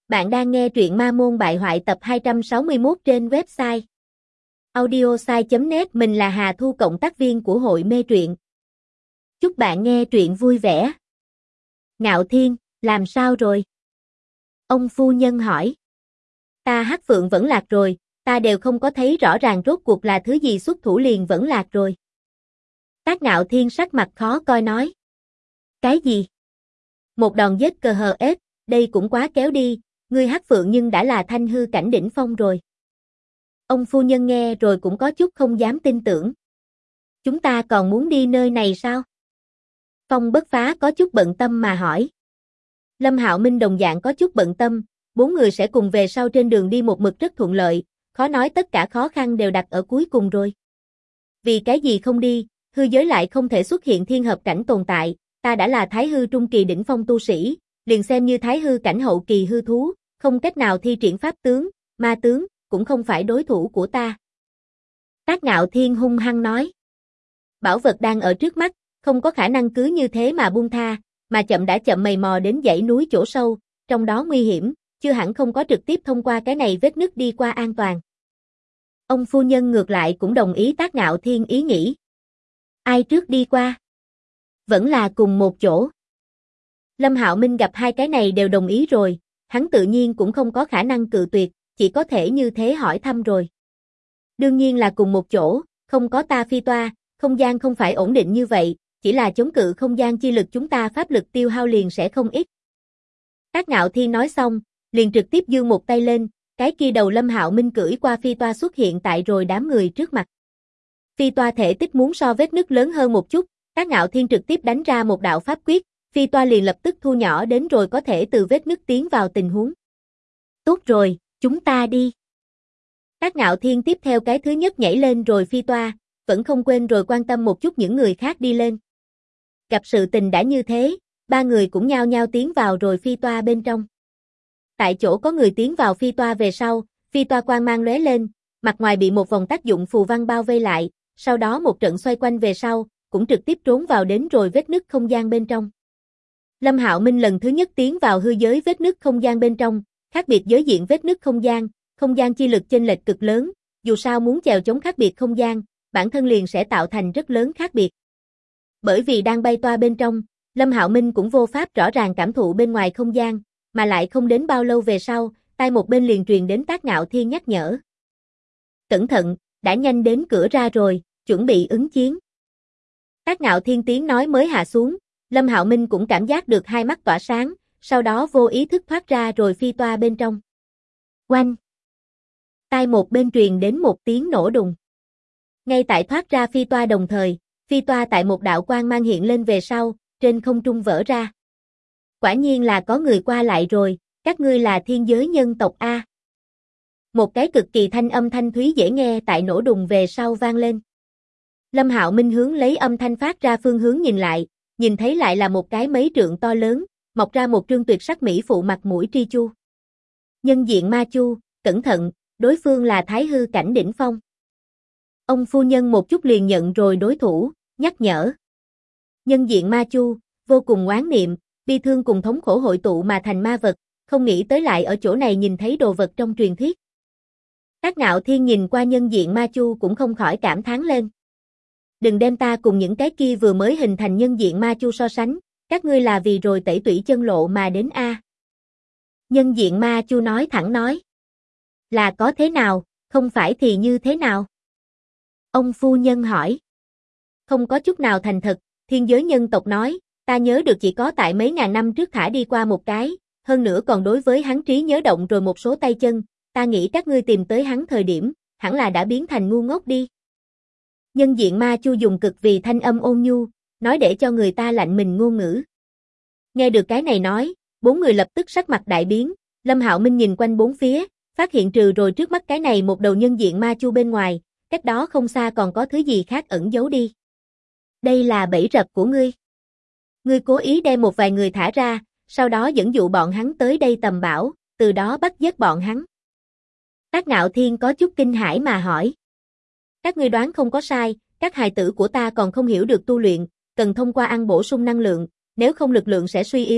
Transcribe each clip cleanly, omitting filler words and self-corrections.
Bạn đang nghe truyện Ma Môn Bại Hoại tập 261 trên website audiosai.net. Mình là Hà Thu, cộng tác viên của hội mê truyện. Chúc bạn nghe truyện vui vẻ. Ngạo Thiên, làm sao rồi? Ông phu nhân hỏi. Ta Hắc Phượng vẫn lạc rồi, ta đều không có thấy rõ ràng rốt cuộc là thứ gì xuất thủ liền vẫn lạc rồi. Tác Ngạo Thiên sắc mặt khó coi nói. Cái gì? Một đòn giết cờ hờ ép, đây cũng quá kéo đi. Ngươi Hắc Phượng nhưng đã là thanh hư cảnh đỉnh phong rồi. Ông phu nhân nghe rồi cũng có chút không dám tin tưởng. Chúng ta còn muốn đi nơi này sao? Phong Bất Phá có chút bận tâm mà hỏi. Lâm Hạo Minh đồng dạng có chút bận tâm, 4 người sẽ cùng về sau trên đường đi một mực rất thuận lợi, khó nói tất cả khó khăn đều đặt ở cuối cùng rồi. Vì cái gì không đi, hư giới lại không thể xuất hiện thiên hợp cảnh tồn tại, ta đã là thái hư trung kỳ đỉnh phong tu sĩ, liền xem như thái hư cảnh hậu kỳ hư thú, không cách nào thi triển pháp tướng, ma tướng, cũng không phải đối thủ của ta. Tác Ngạo Thiên hung hăng nói. Bảo vật đang ở trước mắt, không có khả năng cứ như thế mà buông tha, mà chậm đã chậm mày mò đến dãy núi chỗ sâu, trong đó nguy hiểm, chưa hẳn không có trực tiếp thông qua cái này vết nứt đi qua an toàn. Ông phu nhân ngược lại cũng đồng ý Tác Ngạo Thiên ý nghĩ. Ai trước đi qua? Vẫn là cùng một chỗ. Lâm Hạo Minh gặp hai cái này đều đồng ý rồi, hắn tự nhiên cũng không có khả năng cự tuyệt, chỉ có thể như thế hỏi thăm rồi. Đương nhiên là cùng một chỗ, không có ta phi toa, không gian không phải ổn định như vậy, chỉ là chống cự không gian chi lực chúng ta pháp lực tiêu hao liền sẽ không ít. Tác Ngạo Thiên nói xong, liền trực tiếp giương một tay lên, cái kia đầu Lâm Hạo Minh cưỡi qua phi toa xuất hiện tại rồi đám người trước mặt. Phi toa thể tích muốn so vết nứt lớn hơn một chút, Tác Ngạo Thiên trực tiếp đánh ra một đạo pháp quyết, phi toa liền lập tức thu nhỏ đến rồi có thể từ vết nứt tiến vào tình huống. Tốt rồi, chúng ta đi. Tác Ngạo Thiên tiếp theo cái thứ nhất nhảy lên rồi phi toa, vẫn không quên rồi quan tâm một chút những người khác đi lên. Gặp sự tình đã như thế, ba người cũng nhao nhao tiến vào rồi phi toa bên trong. Tại chỗ có người tiến vào phi toa về sau, phi toa quang mang lóe lên, mặt ngoài bị một vòng tác dụng phù văn bao vây lại, sau đó một trận xoay quanh về sau, cũng trực tiếp trốn vào đến rồi vết nứt không gian bên trong. Lâm Hạo Minh lần thứ nhất tiến vào hư giới vết nứt không gian bên trong, khác biệt giới diện vết nứt không gian chi lực chênh lệch cực lớn, dù sao muốn chèo chống khác biệt không gian, bản thân liền sẽ tạo thành rất lớn khác biệt. Bởi vì đang bay toa bên trong, Lâm Hạo Minh cũng vô pháp rõ ràng cảm thụ bên ngoài không gian, mà lại không đến bao lâu về sau, tai một bên liền truyền đến Tác Ngạo Thiên nhắc nhở. Cẩn thận, đã nhanh đến cửa ra rồi, chuẩn bị ứng chiến. Tác Ngạo Thiên tiếng nói mới hạ xuống, Lâm Hạo Minh cũng cảm giác được hai mắt tỏa sáng, sau đó vô ý thức thoát ra rồi phi toa bên trong. Oanh! Tai một bên truyền đến một tiếng nổ đùng. Ngay tại thoát ra phi toa đồng thời, phi toa tại một đạo quang mang hiện lên về sau, trên không trung vỡ ra. Quả nhiên là có người qua lại rồi, các ngươi là thiên giới nhân tộc A. Một cái cực kỳ thanh âm thanh thúy dễ nghe tại nổ đùng về sau vang lên. Lâm Hạo Minh hướng lấy âm thanh phát ra phương hướng nhìn lại, nhìn thấy lại là một cái mấy trượng to lớn, mọc ra một trương tuyệt sắc mỹ phụ mặt mũi tri chu. Nhân diện ma chu, cẩn thận, đối phương là thái hư cảnh đỉnh phong. Ông phu nhân một chút liền nhận rồi đối thủ, nhắc nhở. Nhân diện ma chu, vô cùng oán niệm, bi thương cùng thống khổ hội tụ mà thành ma vật, không nghĩ tới lại ở chỗ này nhìn thấy đồ vật trong truyền thuyết. Tác Ngạo Thiên nhìn qua nhân diện ma chu cũng không khỏi cảm thán lên. Đừng đem ta cùng những cái kia vừa mới hình thành nhân diện ma chu so sánh, các ngươi là vì rồi tẩy tủy chân lộ mà đến A. Nhân diện ma chu nói thẳng nói. Là có thế nào, không phải thì như thế nào? Ông phu nhân hỏi. Không có chút nào thành thật, thiên giới nhân tộc nói, ta nhớ được chỉ có tại mấy ngàn năm trước thả đi qua một cái, hơn nữa còn đối với hắn trí nhớ động rồi một số tay chân, ta nghĩ các ngươi tìm tới hắn thời điểm, hẳn là đã biến thành ngu ngốc đi. Nhân diện ma chu dùng cực vì thanh âm ôn nhu, nói để cho người ta lạnh mình ngôn ngữ. Nghe được cái này nói, 4 người lập tức sắc mặt đại biến, Lâm Hạo Minh nhìn quanh bốn phía, phát hiện trừ rồi trước mắt cái này một đầu nhân diện ma chu bên ngoài, cách đó không xa còn có thứ gì khác ẩn giấu đi. Đây là bẫy rập của ngươi. Ngươi cố ý đem một vài người thả ra, sau đó dẫn dụ bọn hắn tới đây tầm bảo, từ đó bắt giết bọn hắn. Tác Ngạo Thiên có chút kinh hãi mà hỏi. Các ngươi đoán không có sai, các hài tử của ta còn không hiểu được tu luyện, cần thông qua ăn bổ sung năng lượng, nếu không lực lượng sẽ suy yếu,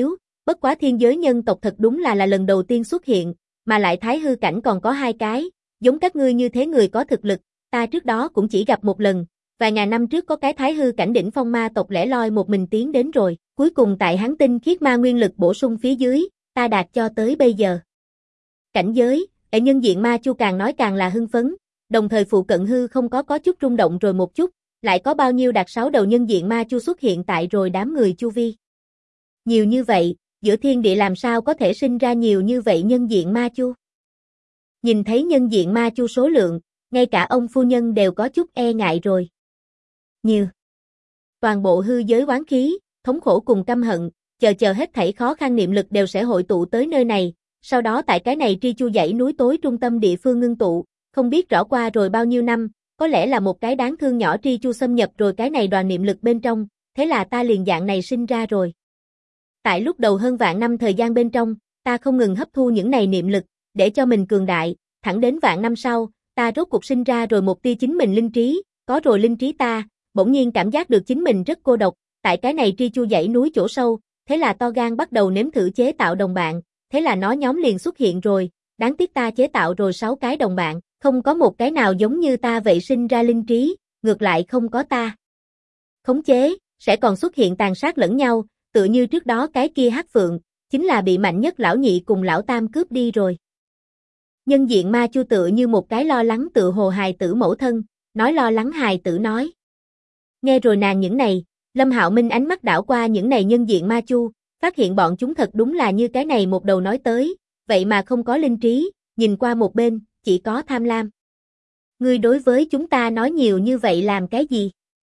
Bất quá thiên giới nhân tộc thật đúng là lần đầu tiên xuất hiện, mà lại thái hư cảnh còn có 2 cái, giống các ngươi như thế người có thực lực, ta trước đó cũng chỉ gặp một lần, vài ngàn năm trước có cái thái hư cảnh đỉnh phong ma tộc lẻ loi một mình tiến đến rồi, cuối cùng tại hắn tinh khiết ma nguyên lực bổ sung phía dưới, ta đạt cho tới bây giờ. Cảnh giới, ở nhân diện ma chu càng nói càng là hưng phấn, đồng thời phụ cận hư không có chút rung động rồi một chút, lại có bao nhiêu đạt 6 đầu nhân diện ma chu xuất hiện tại rồi đám người chu vi. Nhiều như vậy, giữa thiên địa làm sao có thể sinh ra nhiều như vậy nhân diện ma chu? Nhìn thấy nhân diện ma chu số lượng, ngay cả ông phu nhân đều có chút e ngại rồi. Nhiều. Toàn bộ hư giới oán khí, thống khổ cùng căm hận, chờ hết thảy khó khăn niệm lực đều sẽ hội tụ tới nơi này, sau đó tại cái này tri chu dãy núi tối trung tâm địa phương ngưng tụ, không biết rõ qua rồi bao nhiêu năm, có lẽ là một cái đáng thương nhỏ tri chu xâm nhập rồi cái này đoàn niệm lực bên trong, thế là ta liền dạng này sinh ra rồi. Tại lúc đầu hơn vạn năm thời gian bên trong, ta không ngừng hấp thu những này niệm lực, để cho mình cường đại, thẳng đến vạn năm sau, ta rốt cuộc sinh ra rồi một tia chính mình linh trí, có rồi linh trí ta, bỗng nhiên cảm giác được chính mình rất cô độc, tại cái này tri chu dãy núi chỗ sâu, thế là to gan bắt đầu nếm thử chế tạo đồng bạn, thế là nó nhóm liền xuất hiện rồi, đáng tiếc ta chế tạo rồi 6 cái đồng bạn, không có một cái nào giống như ta vậy sinh ra linh trí, ngược lại không có ta khống chế, sẽ còn xuất hiện tàn sát lẫn nhau, tựa như trước đó cái kia hắc phượng, chính là bị mạnh nhất lão nhị cùng lão tam cướp đi rồi. Nhân diện ma chu tựa như một cái lo lắng tựa hồ hài tử mẫu thân, nói lo lắng hài tử nói. Nghe rồi nàng những này, Lâm Hạo Minh ánh mắt đảo qua những này nhân diện ma chu, phát hiện bọn chúng thật đúng là như cái này một đầu nói tới, vậy mà không có linh trí, nhìn qua một bên, chỉ có tham lam. Ngươi đối với chúng ta nói nhiều như vậy làm cái gì?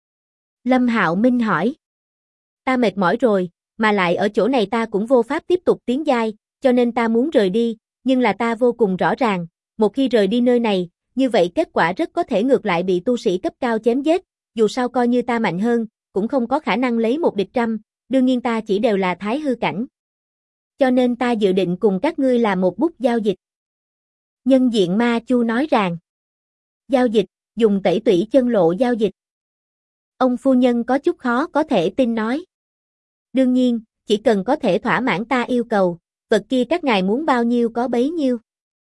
Lâm Hạo Minh hỏi. Ta mệt mỏi rồi, mà lại ở chỗ này ta cũng vô pháp tiếp tục tiến giai, cho nên ta muốn rời đi, nhưng là ta vô cùng rõ ràng, một khi rời đi nơi này, như vậy kết quả rất có thể ngược lại bị tu sĩ cấp cao chém giết, dù sao coi như ta mạnh hơn, cũng không có khả năng lấy một địch trăm, đương nhiên ta chỉ đều là thái hư cảnh. Cho nên ta dự định cùng các ngươi làm một bút giao dịch. Nhân diện ma chu nói rằng, giao dịch, dùng tẩy tủy chân lộ giao dịch. Ông phu nhân có chút khó có thể tin nói. Đương nhiên, chỉ cần có thể thỏa mãn ta yêu cầu, vật kia các ngài muốn bao nhiêu có bấy nhiêu.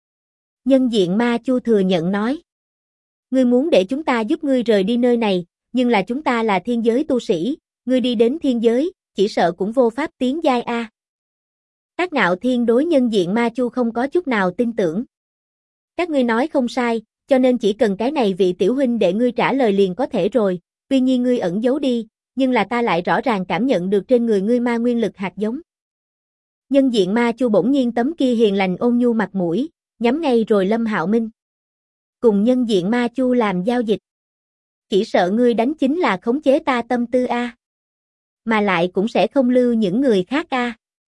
Nhân diện ma chu thừa nhận nói. Ngươi muốn để chúng ta giúp ngươi rời đi nơi này, nhưng là chúng ta là thiên giới tu sĩ, ngươi đi đến thiên giới, chỉ sợ cũng vô pháp tiến giai a. Tác Ngạo Thiên đối nhân diện ma chu không có chút nào tin tưởng. Các ngươi nói không sai, cho nên chỉ cần cái này vị tiểu huynh để ngươi trả lời liền có thể rồi, tuy nhiên ngươi ẩn giấu đi, nhưng là ta lại rõ ràng cảm nhận được trên người ngươi ma nguyên lực hạt giống. Nhân diện ma chu bỗng nhiên tấm kia hiền lành ôn nhu mặt mũi, nhắm ngay rồi Lâm Hạo Minh. Cùng nhân diện ma chu làm giao dịch. Chỉ sợ ngươi đánh chính là khống chế ta tâm tư a. Mà lại cũng sẽ không lưu những người khác a.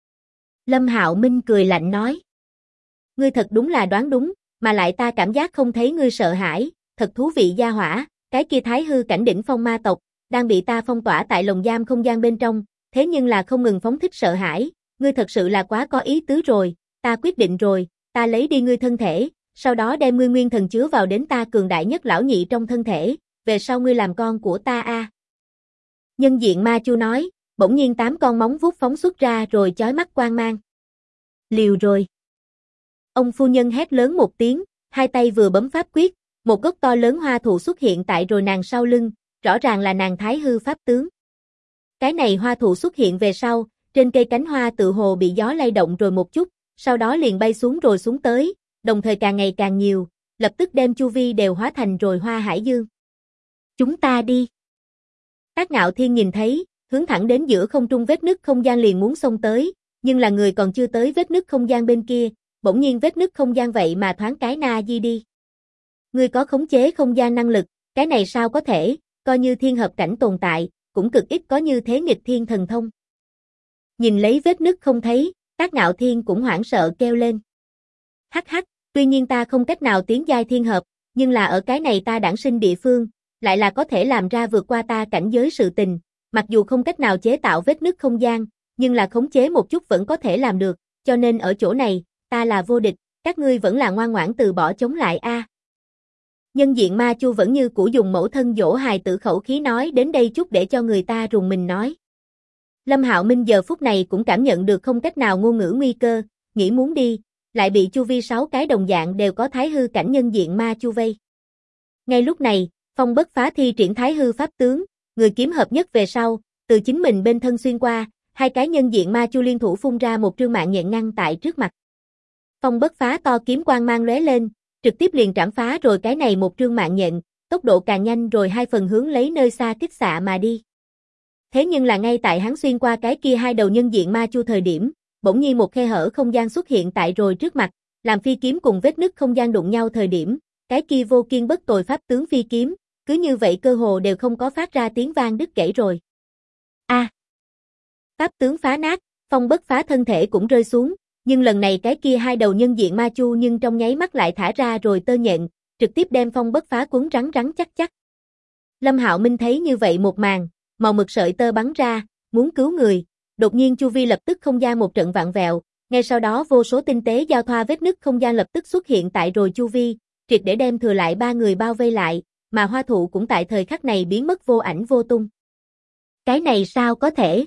Lâm Hạo Minh cười lạnh nói. Ngươi thật đúng là đoán đúng, mà lại ta cảm giác không thấy ngươi sợ hãi, thật thú vị gia hỏa, cái kia thái hư cảnh đỉnh phong ma tộc, đang bị ta phong tỏa tại lồng giam không gian bên trong, thế nhưng là không ngừng phóng thích sợ hãi, ngươi thật sự là quá có ý tứ rồi, ta quyết định rồi, ta lấy đi ngươi thân thể, sau đó đem ngươi nguyên thần chứa vào đến ta cường đại nhất lão nhị trong thân thể, về sau ngươi làm con của ta a. Nhân diện ma chu nói, bỗng nhiên 8 con móng vuốt phóng xuất ra rồi chói mắt quang mang. Liều rồi. Ông phu nhân hét lớn một tiếng, hai tay vừa bấm pháp quyết, một gốc to lớn hoa thụ xuất hiện tại rồi nàng sau lưng, rõ ràng là nàng thái hư pháp tướng. Cái này hoa thụ xuất hiện về sau, trên cây cánh hoa tự hồ bị gió lay động rồi một chút, sau đó liền bay xuống rồi xuống tới, đồng thời càng ngày càng nhiều, lập tức đem chu vi đều hóa thành rồi hoa hải dương. Chúng ta đi. Tác Ngạo Thiên nhìn thấy, hướng thẳng đến giữa không trung vết nứt không gian liền muốn xông tới, nhưng là người còn chưa tới vết nứt không gian bên kia, bỗng nhiên vết nứt không gian vậy mà thoáng cái na di đi. Ngươi có khống chế không gian năng lực, cái này sao có thể, coi như thiên hợp cảnh tồn tại, cũng cực ít có như thế nghịch thiên thần thông. Nhìn lấy vết nứt không thấy, Tác Ngạo Thiên cũng hoảng sợ kêu lên. Hắc hắc, tuy nhiên ta không cách nào tiến giai thiên hợp, nhưng là ở cái này ta đản sinh địa phương, lại là có thể làm ra vượt qua ta cảnh giới sự tình, mặc dù không cách nào chế tạo vết nứt không gian, nhưng là khống chế một chút vẫn có thể làm được, cho nên ở chỗ này, ta là vô địch, các ngươi vẫn là ngoan ngoãn từ bỏ chống lại a. Nhân diện ma chu vẫn như cũ dùng mẫu thân dỗ hài tử khẩu khí nói đến đây chút để cho người ta rùng mình nói. Lâm Hạo Minh giờ phút này cũng cảm nhận được không cách nào ngôn ngữ nguy cơ, nghĩ muốn đi, lại bị chu vi 6 cái đồng dạng đều có thái hư cảnh nhân diện ma chu vây. Ngay lúc này, Phong Bất Phá thi triển thái hư pháp tướng, người kiếm hợp nhất về sau, từ chính mình bên thân xuyên qua, hai cái nhân diện ma chu liên thủ phun ra một trương mạng nhện ngăn tại trước mặt. Phong Bất Phá to kiếm quang mang lóe lên, trực tiếp liền trảm phá rồi cái này một trương mạng nhện, tốc độ càng nhanh rồi hai phần hướng lấy nơi xa kích xạ mà đi. Thế nhưng là ngay tại hắn xuyên qua cái kia hai đầu nhân diện ma chu thời điểm, bỗng nhiên một khe hở không gian xuất hiện tại rồi trước mặt, làm phi kiếm cùng vết nứt không gian đụng nhau thời điểm, cái kia vô kiên bất tồi pháp tướng phi kiếm, cứ như vậy cơ hồ đều không có phát ra tiếng vang đứt gãy rồi. A! Pháp tướng phá nát, Phong Bất Phá thân thể cũng rơi xuống, nhưng lần này cái kia hai đầu nhân diện ma chu nhưng trong nháy mắt lại thả ra rồi tơ nhện, trực tiếp đem Phong Bất Phá cuốn rắn rắn chắc chắc. Lâm Hạo Minh thấy như vậy một màn, màu mực sợi tơ bắn ra, muốn cứu người, đột nhiên chu vi lập tức không gian một trận vặn vẹo, ngay sau đó vô số tinh tế giao thoa vết nứt không gian lập tức xuất hiện tại rồi chu vi, triệt để đem thừa lại ba người bao vây lại, mà Hoa Thụ cũng tại thời khắc này biến mất vô ảnh vô tung. Cái này sao có thể?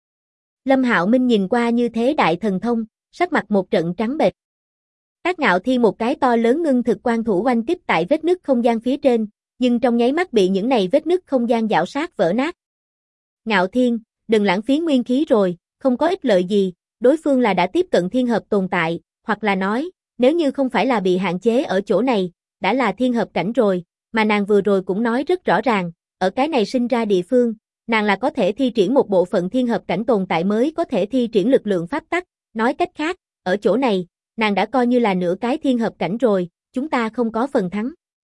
Lâm Hạo Minh nhìn qua như thế đại thần thông, sắc mặt một trận trắng bệch. Tác Ngạo Thiên một cái to lớn ngưng thực quan thủ oanh kích tại vết nứt không gian phía trên, nhưng trong nháy mắt bị những này vết nứt không gian giảo sát vỡ nát. Ngạo Thiên, đừng lãng phí nguyên khí rồi, không có ích lợi gì, đối phương là đã tiếp cận thiên hợp tồn tại, hoặc là nói, nếu như không phải là bị hạn chế ở chỗ này, đã là thiên hợp cảnh rồi, mà nàng vừa rồi cũng nói rất rõ ràng, ở cái này sinh ra địa phương, nàng là có thể thi triển một bộ phận thiên hợp cảnh tồn tại mới có thể thi triển lực lượng pháp tắc, nói cách khác, ở chỗ này, nàng đã coi như là nửa cái thiên hợp cảnh rồi, chúng ta không có phần thắng.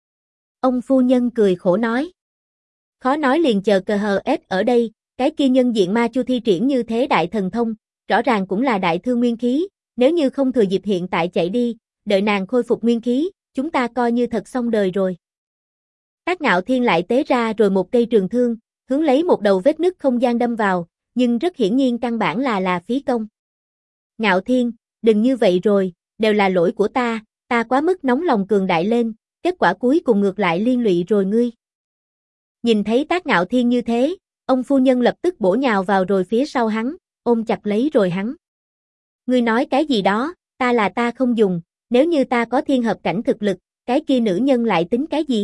Ông phu nhân cười khổ nói. Khó nói liền chờ cờ hờ ép ở đây, cái kia nhân diện ma chu thi triển như thế đại thần thông, rõ ràng cũng là đại thương nguyên khí, nếu như không thừa dịp hiện tại chạy đi, đợi nàng khôi phục nguyên khí, chúng ta coi như thật xong đời rồi. Tác Ngạo Thiên lại tế ra rồi một cây trường thương, hướng lấy một đầu vết nứt không gian đâm vào, nhưng rất hiển nhiên căn bản là phí công. Ngạo Thiên, đừng như vậy rồi, đều là lỗi của ta quá mức nóng lòng cường đại lên, kết quả cuối cùng ngược lại liên lụy rồi ngươi. Nhìn thấy Tác Ngạo Thiên như thế, ông phu nhân lập tức bổ nhào vào rồi phía sau hắn, ôm chặt lấy rồi hắn. Ngươi nói cái gì đó, ta không dùng, nếu như ta có thiên hợp cảnh thực lực, cái kia nữ nhân lại tính cái gì?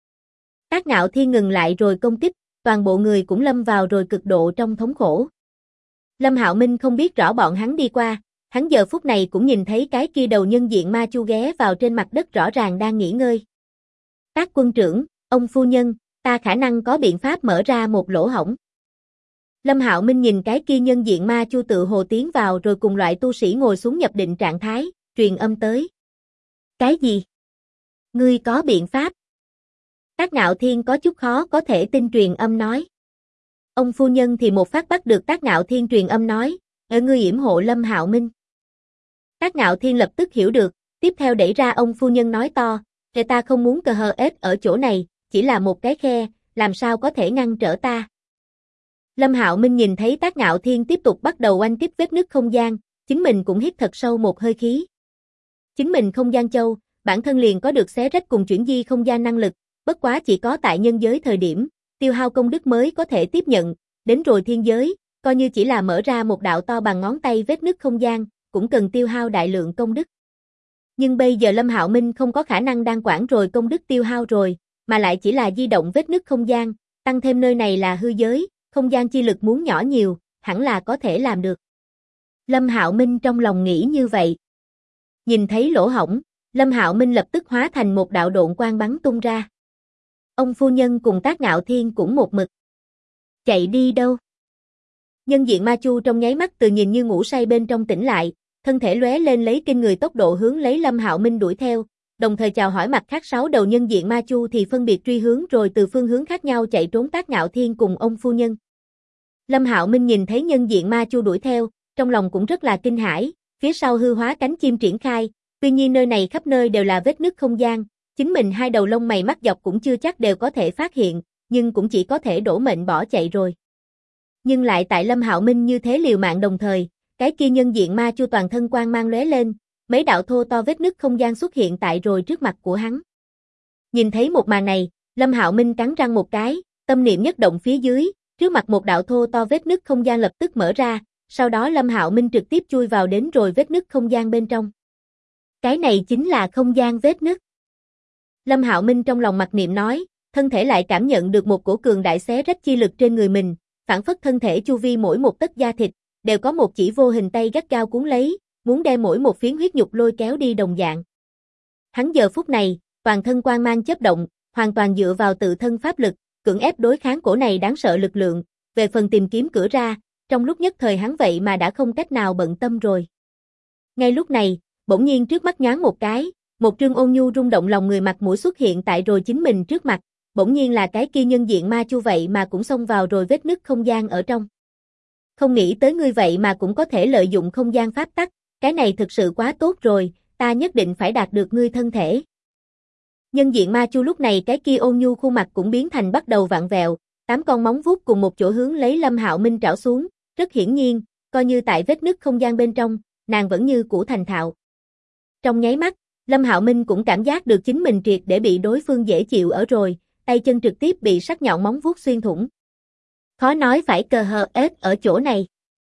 Tác Ngạo Thiên ngừng lại rồi công kích, toàn bộ người cũng lâm vào rồi cực độ trong thống khổ. Lâm Hạo Minh không biết rõ bọn hắn đi qua, hắn giờ phút này cũng nhìn thấy cái kia đầu nhân diện ma chu ghé vào trên mặt đất rõ ràng đang nghỉ ngơi. Tác quân trưởng, ông phu nhân, ta khả năng có biện pháp mở ra một lỗ hổng. Lâm Hạo Minh nhìn cái kia nhân diện ma chu tự hồ tiến vào rồi cùng loại tu sĩ ngồi xuống nhập định trạng thái, truyền âm tới. Cái gì? Ngươi có biện pháp? Tác Ngạo Thiên có chút khó có thể tin truyền âm nói. Ông phu nhân thì một phát bắt được Tác Ngạo Thiên truyền âm nói, ở ngươi yểm hộ Lâm Hạo Minh. Tác Ngạo Thiên lập tức hiểu được, tiếp theo đẩy ra ông phu nhân nói to, người ta không muốn cờ hờ ết ở chỗ này, chỉ là một cái khe, làm sao có thể ngăn trở ta. Lâm Hạo Minh nhìn thấy Tác Ngạo Thiên tiếp tục bắt đầu oanh kích vết nứt không gian, chính mình cũng hít thật sâu một hơi khí. Chính mình không gian châu, bản thân liền có được xé rách cùng chuyển di không gian năng lực, bất quá chỉ có tại nhân giới thời điểm, tiêu hao công đức mới có thể tiếp nhận, đến rồi thiên giới, coi như chỉ là mở ra một đạo to bằng ngón tay vết nứt không gian, cũng cần tiêu hao đại lượng công đức. Nhưng bây giờ Lâm Hạo Minh không có khả năng đang quản rồi công đức tiêu hao rồi, mà lại chỉ là di động vết nứt không gian, tăng thêm nơi này là hư giới, không gian chi lực muốn nhỏ nhiều, hẳn là có thể làm được. Lâm Hạo Minh trong lòng nghĩ như vậy. Nhìn thấy lỗ hổng, Lâm Hạo Minh lập tức hóa thành một đạo độn quang bắn tung ra. Ông phu nhân cùng Tác Ngạo Thiên cũng một mực. Chạy đi đâu? Nhân diện ma chu trong nháy mắt từ nhìn như ngủ say bên trong tỉnh lại, thân thể lóe lên lấy kinh người tốc độ hướng lấy Lâm Hạo Minh đuổi theo, đồng thời chào hỏi mặt khác 6 đầu nhân diện ma chu thì phân biệt truy hướng rồi từ phương hướng khác nhau chạy trốn Tác Ngạo Thiên cùng ông phu nhân. Lâm Hạo Minh nhìn thấy nhân diện ma chu đuổi theo, trong lòng cũng rất là kinh hãi, phía sau hư hóa cánh chim triển khai, tuy nhiên nơi này khắp nơi đều là vết nứt không gian, chính mình hai đầu lông mày mắt dọc cũng chưa chắc đều có thể phát hiện, nhưng cũng chỉ có thể đổ mệnh bỏ chạy rồi. Nhưng lại tại Lâm Hạo Minh như thế liều mạng đồng thời, cái kia nhân diện ma chu toàn thân quang mang lóe lên, mấy đạo thô to vết nứt không gian xuất hiện tại rồi trước mặt của hắn. Nhìn thấy một màn này, Lâm Hạo Minh cắn răng một cái, tâm niệm nhất động phía dưới, trước mặt một đạo thô to vết nứt không gian lập tức mở ra, sau đó Lâm Hạo Minh trực tiếp chui vào đến rồi vết nứt không gian bên trong. Cái này chính là không gian vết nứt. Lâm Hạo Minh trong lòng mặc niệm nói, thân thể lại cảm nhận được một cổ cường đại xé rách chi lực trên người mình, phản phất thân thể chu vi mỗi một tấc da thịt, đều có một chỉ vô hình tay gắt gao cuốn lấy, muốn đem mỗi một phiến huyết nhục lôi kéo đi đồng dạng. Hắn giờ phút này, toàn thân quang mang chớp động, hoàn toàn dựa vào tự thân pháp lực, cưỡng ép đối kháng cổ này đáng sợ lực lượng, về phần tìm kiếm cửa ra, trong lúc nhất thời hắn vậy mà đã không cách nào bận tâm rồi. Ngay lúc này, bỗng nhiên trước mắt nhoáng một cái, một trương ôn nhu rung động lòng người mặt mũi xuất hiện tại rồi chính mình trước mặt, bỗng nhiên là cái kia nhân diện ma chu vậy mà cũng xông vào rồi vết nứt không gian ở trong. Không nghĩ tới ngươi vậy mà cũng có thể lợi dụng không gian pháp tắc, cái này thực sự quá tốt rồi, ta nhất định phải đạt được ngươi thân thể. Nhân diện ma chu lúc này cái kia ôn nhu khuôn mặt cũng biến thành bắt đầu vặn vẹo, 8 con móng vuốt cùng một chỗ hướng lấy Lâm Hạo Minh trảo xuống, rất hiển nhiên, coi như tại vết nứt không gian bên trong, nàng vẫn như cũ thành thạo. Trong nháy mắt, Lâm Hạo Minh cũng cảm giác được chính mình triệt để bị đối phương dễ chịu ở rồi, tay chân trực tiếp bị sắc nhọn móng vuốt xuyên thủng. Khó nói phải cờ hờ ết ở chỗ này.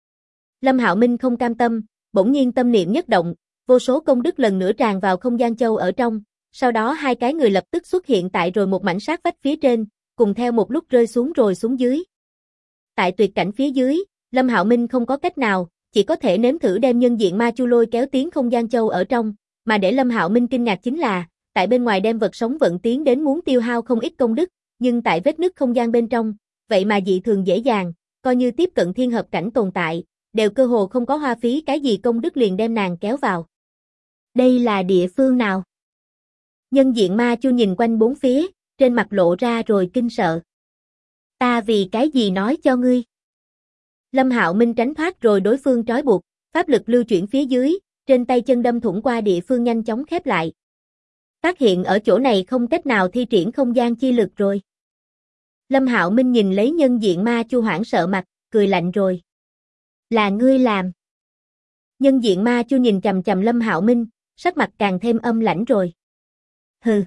Lâm Hạo Minh không cam tâm, bỗng nhiên tâm niệm nhất động, vô số công đức lần nữa tràn vào không gian châu ở trong, sau đó hai cái người lập tức xuất hiện tại rồi một mảnh sát vách phía trên, cùng theo một lúc rơi xuống rồi xuống dưới. Tại tuyệt cảnh phía dưới, Lâm Hạo Minh không có cách nào, chỉ có thể nếm thử đem nhân diện ma chu lôi kéo tiến không gian châu ở trong, mà để Lâm Hạo Minh kinh ngạc chính là, tại bên ngoài đem vật sống vận tiến đến muốn tiêu hao không ít công đức, nhưng tại vết nứt không gian bên trong, vậy mà dị thường dễ dàng, coi như tiếp cận thiên hợp cảnh tồn tại, đều cơ hồ không có hoa phí cái gì công đức liền đem nàng kéo vào. Đây là địa phương nào? Nhân diện ma chu nhìn quanh bốn phía, trên mặt lộ ra rồi kinh sợ. Ta vì cái gì nói cho ngươi? Lâm Hạo Minh tránh thoát rồi đối phương trói buộc, pháp lực lưu chuyển phía dưới, trên tay chân đâm thủng qua địa phương nhanh chóng khép lại. Phát hiện ở chỗ này không cách nào thi triển không gian chi lực rồi. Lâm Hạo Minh nhìn lấy nhân diện ma chu hoảng sợ mặt, cười lạnh rồi. Là ngươi làm. Nhân diện ma chu nhìn chằm chằm Lâm Hạo Minh, sắc mặt càng thêm âm lãnh rồi. Hừ.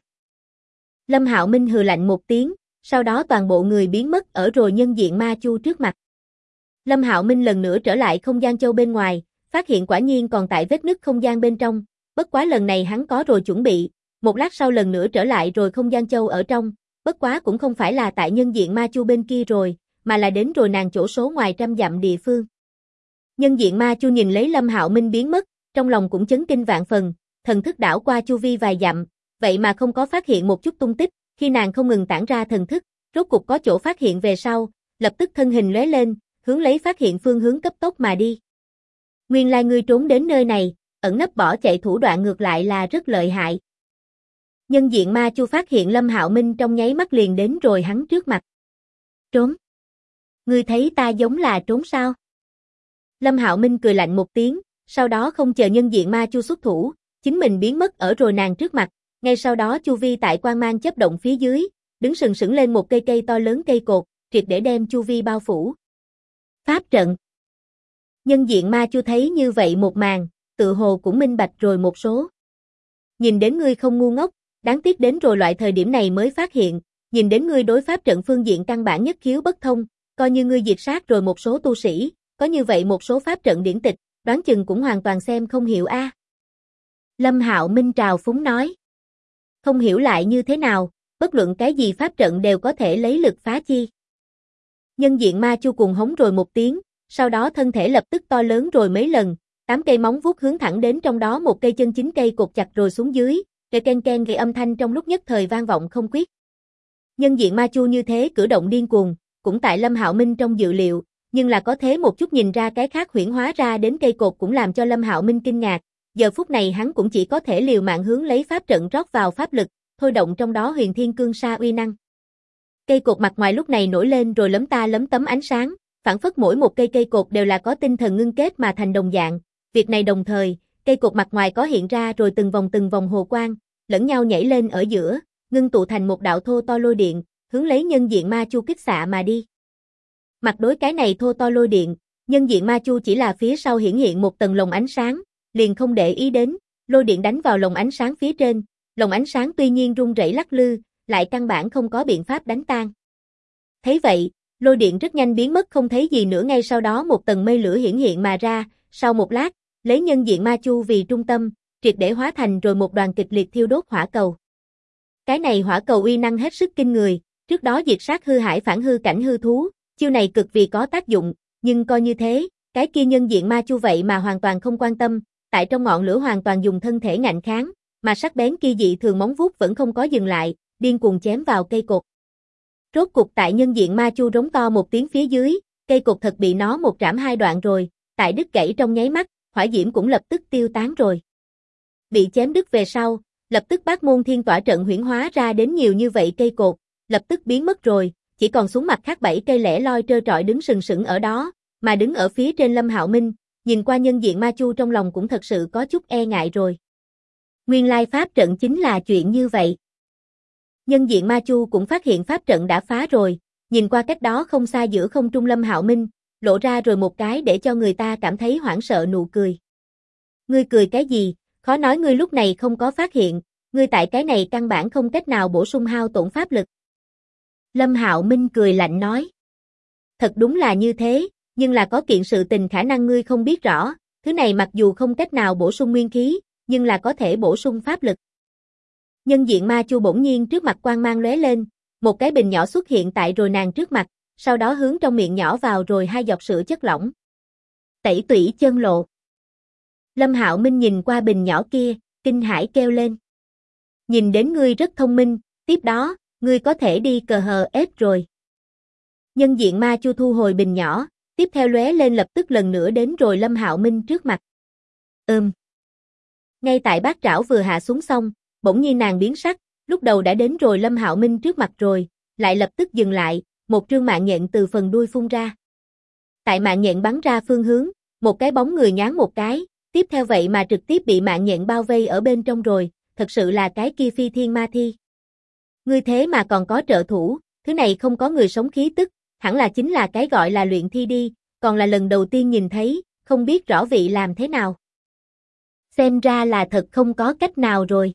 Lâm Hạo Minh hừ lạnh một tiếng, sau đó toàn bộ người biến mất ở rồi nhân diện ma chu trước mặt. Lâm Hạo Minh lần nữa trở lại không gian châu bên ngoài, phát hiện quả nhiên còn tại vết nứt không gian bên trong, bất quá lần này hắn có rồi chuẩn bị, một lát sau lần nữa trở lại rồi không gian châu ở trong, bất quá cũng không phải là tại nhân diện ma chu bên kia rồi, mà là đến rồi nàng chỗ số ngoài trăm dặm địa phương. Nhân diện ma chu nhìn lấy Lâm Hạo Minh biến mất, trong lòng cũng chấn kinh vạn phần, thần thức đảo qua chu vi vài dặm, vậy mà không có phát hiện một chút tung tích, khi nàng không ngừng tản ra thần thức, rốt cục có chỗ phát hiện về sau, lập tức thân hình lóe lên, hướng lấy phát hiện phương hướng cấp tốc mà đi. Nguyên lai ngươi trốn đến nơi này, ẩn nấp bỏ chạy thủ đoạn ngược lại là rất lợi hại. Nhân diện ma chu phát hiện Lâm Hạo Minh trong nháy mắt liền đến rồi hắn trước mặt. Trốn? Ngươi thấy ta giống là trốn sao? Lâm Hạo Minh cười lạnh một tiếng, sau đó không chờ nhân diện ma chu xuất thủ, chính mình biến mất ở rồi nàng trước mặt, ngay sau đó chu vi tại quang mang chớp động phía dưới, đứng sừng sững lên một cây to lớn cây cột, triệt để đem chu vi bao phủ. Pháp trận. Nhân diện ma chu thấy như vậy một màn, tự hồ cũng minh bạch rồi một số. Nhìn đến ngươi không ngu ngốc, đáng tiếc đến rồi loại thời điểm này mới phát hiện, nhìn đến ngươi đối pháp trận phương diện căn bản nhất khiếu bất thông, coi như ngươi diệt sát rồi một số tu sĩ, có như vậy một số pháp trận điển tịch, đoán chừng cũng hoàn toàn xem không hiểu a. Lâm Hạo Minh trào phúng nói. Không hiểu lại như thế nào, bất luận cái gì pháp trận đều có thể lấy lực phá chi. Nhân diện ma chu cùng hống rồi một tiếng, sau đó thân thể lập tức to lớn rồi mấy lần, 8 cây móng vuốt hướng thẳng đến trong đó một cây chân chính cây cột chặt rồi xuống dưới, ken ken gây âm thanh trong lúc nhất thời vang vọng không quyết. Nhân diện ma chu như thế cử động điên cuồng, cũng tại Lâm Hạo Minh trong dự liệu, nhưng là có thế một chút nhìn ra cái khác huyễn hóa ra đến cây cột cũng làm cho Lâm Hạo Minh kinh ngạc, giờ phút này hắn cũng chỉ có thể liều mạng hướng lấy pháp trận rót vào pháp lực, thôi động trong đó huyền thiên cương sa uy năng. Cây cột mặt ngoài lúc này nổi lên rồi lấm ta lấm tấm ánh sáng, phản phất mỗi một cây cột đều là có tinh thần ngưng kết mà thành đồng dạng, việc này đồng thời, cây cột mặt ngoài có hiện ra rồi từng vòng hồ quang, lẫn nhau nhảy lên ở giữa, ngưng tụ thành một đạo thô to lôi điện, hướng lấy nhân diện ma chu kích xạ mà đi. Mặt đối cái này thô to lôi điện, nhân diện ma chu chỉ là phía sau hiển hiện một tầng lồng ánh sáng, liền không để ý đến, lôi điện đánh vào lồng ánh sáng phía trên, lồng ánh sáng tuy nhiên rung rẩy lắc lư, lại căn bản không có biện pháp đánh tan. Thấy vậy, Lôi điện rất nhanh biến mất không thấy gì nữa, ngay sau đó một tầng mây lửa hiển hiện mà ra, sau một lát, lấy nhân diện ma chu vì trung tâm, triệt để hóa thành rồi một đoàn kịch liệt thiêu đốt hỏa cầu. Cái này hỏa cầu uy năng hết sức kinh người, trước đó diệt sát hư hải phản hư cảnh hư thú, chiêu này cực vì có tác dụng, nhưng coi như thế, cái kia nhân diện ma chu vậy mà hoàn toàn không quan tâm, tại trong ngọn lửa hoàn toàn dùng thân thể ngạnh kháng, mà sắc bén kia dị thường móng vuốt vẫn không có dừng lại, điên cuồng chém vào cây cột. Rốt cục tại nhân diện ma chu rống to một tiếng phía dưới, cây cột thật bị nó một trảm hai đoạn rồi, tại đứt gãy trong nháy mắt, hỏa diễm cũng lập tức tiêu tán rồi. Bị chém đứt về sau, lập tức Bát Môn Thiên Tỏa trận huyễn hóa ra đến nhiều như vậy cây cột, lập tức biến mất rồi, chỉ còn xuống mặt khác 7 cây lẻ loi trơ trọi đứng sừng sững ở đó, mà đứng ở phía trên Lâm Hạo Minh, nhìn qua nhân diện ma chu trong lòng cũng thật sự có chút e ngại rồi. Nguyên lai pháp trận chính là chuyện như vậy. Nhân diện ma chu cũng phát hiện pháp trận đã phá rồi, nhìn qua cách đó không xa giữa không trung Lâm Hạo Minh, lộ ra rồi một cái để cho người ta cảm thấy hoảng sợ nụ cười. Ngươi cười cái gì, khó nói ngươi lúc này không có phát hiện, ngươi tại cái này căn bản không cách nào bổ sung hao tổn pháp lực. Lâm Hạo Minh cười lạnh nói. Thật đúng là như thế, nhưng là có kiện sự tình khả năng ngươi không biết rõ, thứ này mặc dù không cách nào bổ sung nguyên khí, nhưng là có thể bổ sung pháp lực. Nhân diện ma chu bỗng nhiên trước mặt quang mang lóe lên, một cái bình nhỏ xuất hiện tại rồi nàng trước mặt, sau đó hướng trong miệng nhỏ vào rồi 2 giọt sữa chất lỏng. Tẩy tủy chân lộ. Lâm Hạo Minh nhìn qua bình nhỏ kia, kinh hãi kêu lên. Nhìn đến ngươi rất thông minh, tiếp đó, ngươi có thể đi cờ hờ ết rồi. Nhân diện ma chu thu hồi bình nhỏ, tiếp theo lóe lên lập tức lần nữa đến rồi Lâm Hạo Minh trước mặt. Ngay tại bát trảo vừa hạ xuống xong, bỗng nhiên nàng biến sắc, lúc đầu đã đến rồi Lâm Hạo Minh trước mặt rồi, lại lập tức dừng lại, một trương mạng nhện từ phần đuôi phun ra. Tại mạng nhện bắn ra phương hướng, một cái bóng người nhoáng một cái, tiếp theo vậy mà trực tiếp bị mạng nhện bao vây ở bên trong rồi, thật sự là cái kia phi thiên ma thi. Ngươi thế mà còn có trợ thủ, thứ này không có người sống khí tức, hẳn là chính là cái gọi là luyện thi đi, còn là lần đầu tiên nhìn thấy, không biết rõ vị làm thế nào. Xem ra là thật không có cách nào rồi.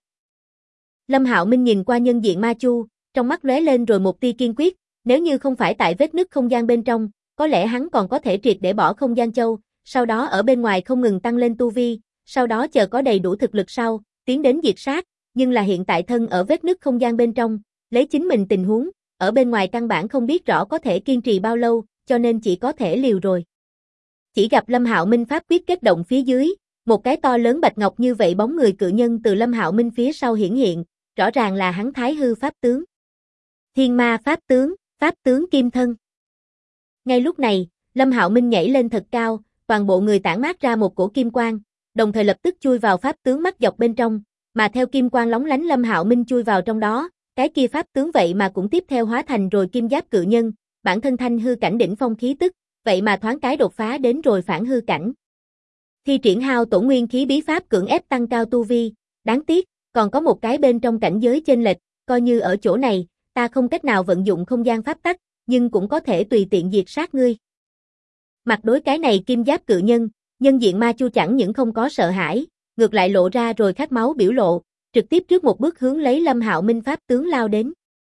Lâm Hạo Minh nhìn qua nhân diện ma chu, trong mắt lóe lên rồi một tia kiên quyết, nếu như không phải tại vết nứt không gian bên trong, có lẽ hắn còn có thể triệt để bỏ không gian châu, sau đó ở bên ngoài không ngừng tăng lên tu vi, sau đó chờ có đầy đủ thực lực sau, tiến đến diệt sát, nhưng là hiện tại thân ở vết nứt không gian bên trong, lấy chính mình tình huống, ở bên ngoài căn bản không biết rõ có thể kiên trì bao lâu, cho nên chỉ có thể liều rồi. Chỉ gặp Lâm Hạo Minh pháp quyết kết động phía dưới, một cái to lớn bạch ngọc như vậy bóng người cự nhân từ Lâm Hạo Minh phía sau hiển hiện, rõ ràng là hắn Thái Hư pháp tướng. Thiên ma pháp tướng kim thân. Ngay lúc này, Lâm Hạo Minh nhảy lên thật cao, toàn bộ người tản mát ra một cổ kim quang, đồng thời lập tức chui vào pháp tướng mắt dọc bên trong, mà theo kim quang lóng lánh Lâm Hạo Minh chui vào trong đó, cái kia pháp tướng vậy mà cũng tiếp theo hóa thành rồi kim giáp cự nhân, bản thân thanh hư cảnh đỉnh phong khí tức, vậy mà thoáng cái đột phá đến rồi phản hư cảnh. Thi triển hao tổn nguyên khí bí pháp cưỡng ép tăng cao tu vi, đáng tiếc, còn có một cái bên trong cảnh giới chênh lệch, coi như ở chỗ này, ta không cách nào vận dụng không gian pháp tắc, nhưng cũng có thể tùy tiện diệt sát ngươi. Mặt đối cái này kim giáp cự nhân, nhân diện ma chu chẳng những không có sợ hãi, ngược lại lộ ra rồi khát máu biểu lộ, trực tiếp trước một bước hướng lấy Lâm Hạo Minh pháp tướng lao đến.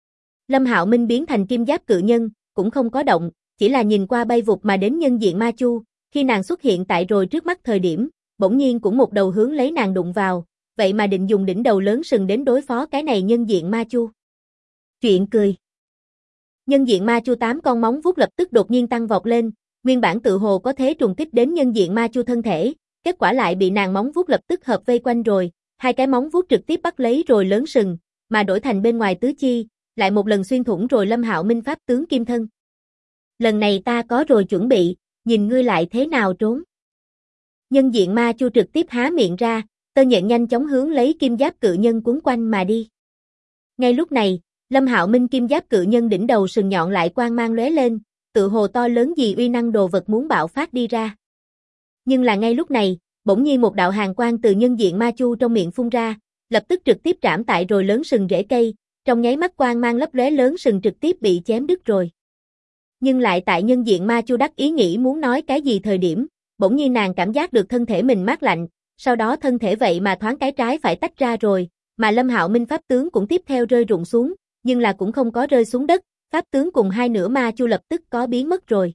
Lâm Hạo Minh biến thành kim giáp cự nhân, cũng không có động, chỉ là nhìn qua bay vụt mà đến nhân diện ma chu, khi nàng xuất hiện tại rồi trước mắt thời điểm, bỗng nhiên cũng một đầu hướng lấy nàng đụng vào, vậy mà định dùng đỉnh đầu lớn sừng đến đối phó cái này nhân diện ma chu. Chuyện cười. Nhân diện ma chu 8 con móng vuốt lập tức đột nhiên tăng vọt lên, nguyên bản tự hồ có thế trùng kích đến nhân diện ma chu thân thể, kết quả lại bị nàng móng vuốt lập tức hợp vây quanh rồi, 2 cái móng vuốt trực tiếp bắt lấy rồi lớn sừng, mà đổi thành bên ngoài tứ chi, lại một lần xuyên thủng rồi Lâm Hạo Minh pháp tướng kim thân. Lần này ta có rồi chuẩn bị, nhìn ngươi lại thế nào trốn. Nhân diện ma chu trực tiếp há miệng ra, tơ nhện nhanh chóng hướng lấy kim giáp cự nhân cuốn quanh mà đi. Ngay lúc này, Lâm Hạo Minh kim giáp cự nhân đỉnh đầu sừng nhọn lại quang mang lóe lên, tự hồ to lớn gì uy năng đồ vật muốn bạo phát đi ra. Nhưng là ngay lúc này, bỗng nhiên một đạo hàn quang từ nhân diện ma chu trong miệng phun ra, lập tức trực tiếp trảm tại rồi lớn sừng rễ cây, trong nháy mắt quang mang lấp lóe lớn sừng trực tiếp bị chém đứt rồi. Nhưng lại tại nhân diện ma chu đắc ý nghĩ muốn nói cái gì thời điểm, bỗng nhiên nàng cảm giác được thân thể mình mát lạnh, sau đó thân thể vậy mà thoáng cái trái phải tách ra rồi, mà Lâm Hạo Minh pháp tướng cũng tiếp theo rơi rụng xuống, nhưng là cũng không có rơi xuống đất, Pháp tướng cùng hai nửa ma chu lập tức có biến mất rồi.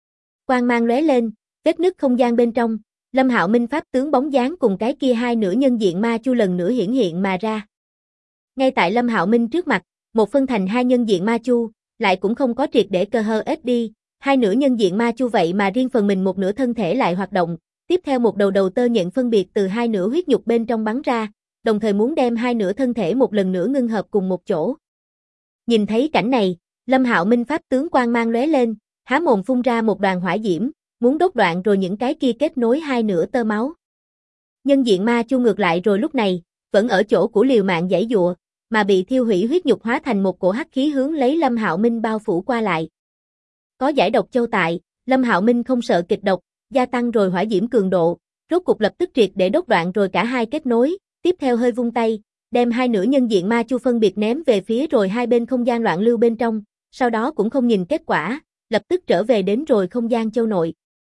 Quang mang lóe lên, vết nứt không gian bên trong, Lâm Hạo Minh pháp tướng bóng dáng cùng cái kia hai nửa nhân diện ma chu lần nữa hiển hiện mà ra. Ngay tại Lâm Hạo Minh trước mặt, một phân thành hai nhân diện ma chu, lại cũng không có triệt để cơ hơ ết đi, hai nửa nhân diện ma chu vậy mà riêng phần mình một nửa thân thể lại hoạt động, tiếp theo một đầu tơ nhện phân biệt từ hai nửa huyết nhục bên trong bắn ra, đồng thời muốn đem hai nửa thân thể một lần nữa ngưng hợp cùng một chỗ. Nhìn thấy cảnh này, Lâm Hạo Minh pháp tướng quang mang lóe lên, há mồm phun ra một đoàn hỏa diễm, muốn đốt đoạn rồi những cái kia kết nối hai nửa tơ máu. Nhân diện ma chu ngược lại rồi lúc này, vẫn ở chỗ của liều mạng giãy giụa, mà bị thiêu hủy huyết nhục hóa thành một cổ hắc khí hướng lấy Lâm Hạo Minh bao phủ qua lại. Có giải độc châu tại, Lâm Hạo Minh không sợ kịch độc, gia tăng rồi hỏa diễm cường độ, rốt cục lập tức triệt để đốt đoạn rồi cả hai kết nối, tiếp theo hơi vung tay, đem hai nửa nhân diện ma chu phân biệt ném về phía rồi hai bên không gian loạn lưu bên trong, sau đó cũng không nhìn kết quả, lập tức trở về đến rồi không gian châu nội.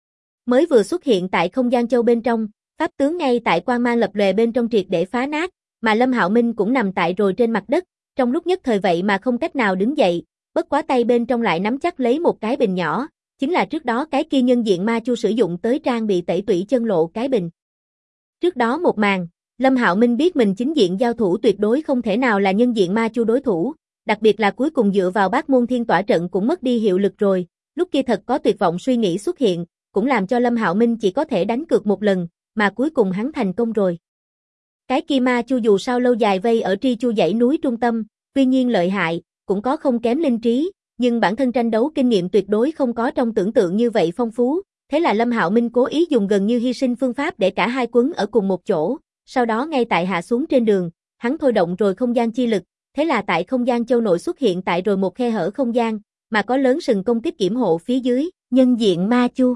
Mới vừa xuất hiện tại không gian châu bên trong, pháp tướng ngay tại quang mang lập lòe bên trong triệt để phá nát, mà Lâm Hạo Minh cũng nằm tại rồi trên mặt đất, trong lúc nhất thời vậy mà không cách nào đứng dậy, bất quá tay bên trong lại nắm chắc lấy một cái bình nhỏ, chính là trước đó cái kia nhân diện ma chu sử dụng tới trang bị tẩy tủy chân lộ cái bình. Trước đó một màn, Lâm Hạo Minh biết mình chính diện giao thủ tuyệt đối không thể nào là nhân diện ma chu đối thủ, đặc biệt là cuối cùng dựa vào Bát Môn Thiên Tỏa trận cũng mất đi hiệu lực rồi, lúc kia thật có tuyệt vọng suy nghĩ xuất hiện, cũng làm cho Lâm Hạo Minh chỉ có thể đánh cược một lần, mà cuối cùng hắn thành công rồi. Cái kia ma chu dù sao lâu dài vây ở Tri Chu dãy núi trung tâm, tuy nhiên lợi hại, cũng có không kém linh trí, nhưng bản thân tranh đấu kinh nghiệm tuyệt đối không có trong tưởng tượng như vậy phong phú, thế là Lâm Hạo Minh cố ý dùng gần như hy sinh phương pháp để cả hai quấn ở cùng một chỗ, sau đó ngay tại hạ xuống trên đường, hắn thôi động rồi không gian chi lực, thế là tại không gian châu nội xuất hiện tại rồi một khe hở không gian, mà có lớn sừng công kích kiểm hộ phía dưới, nhân diện ma chu.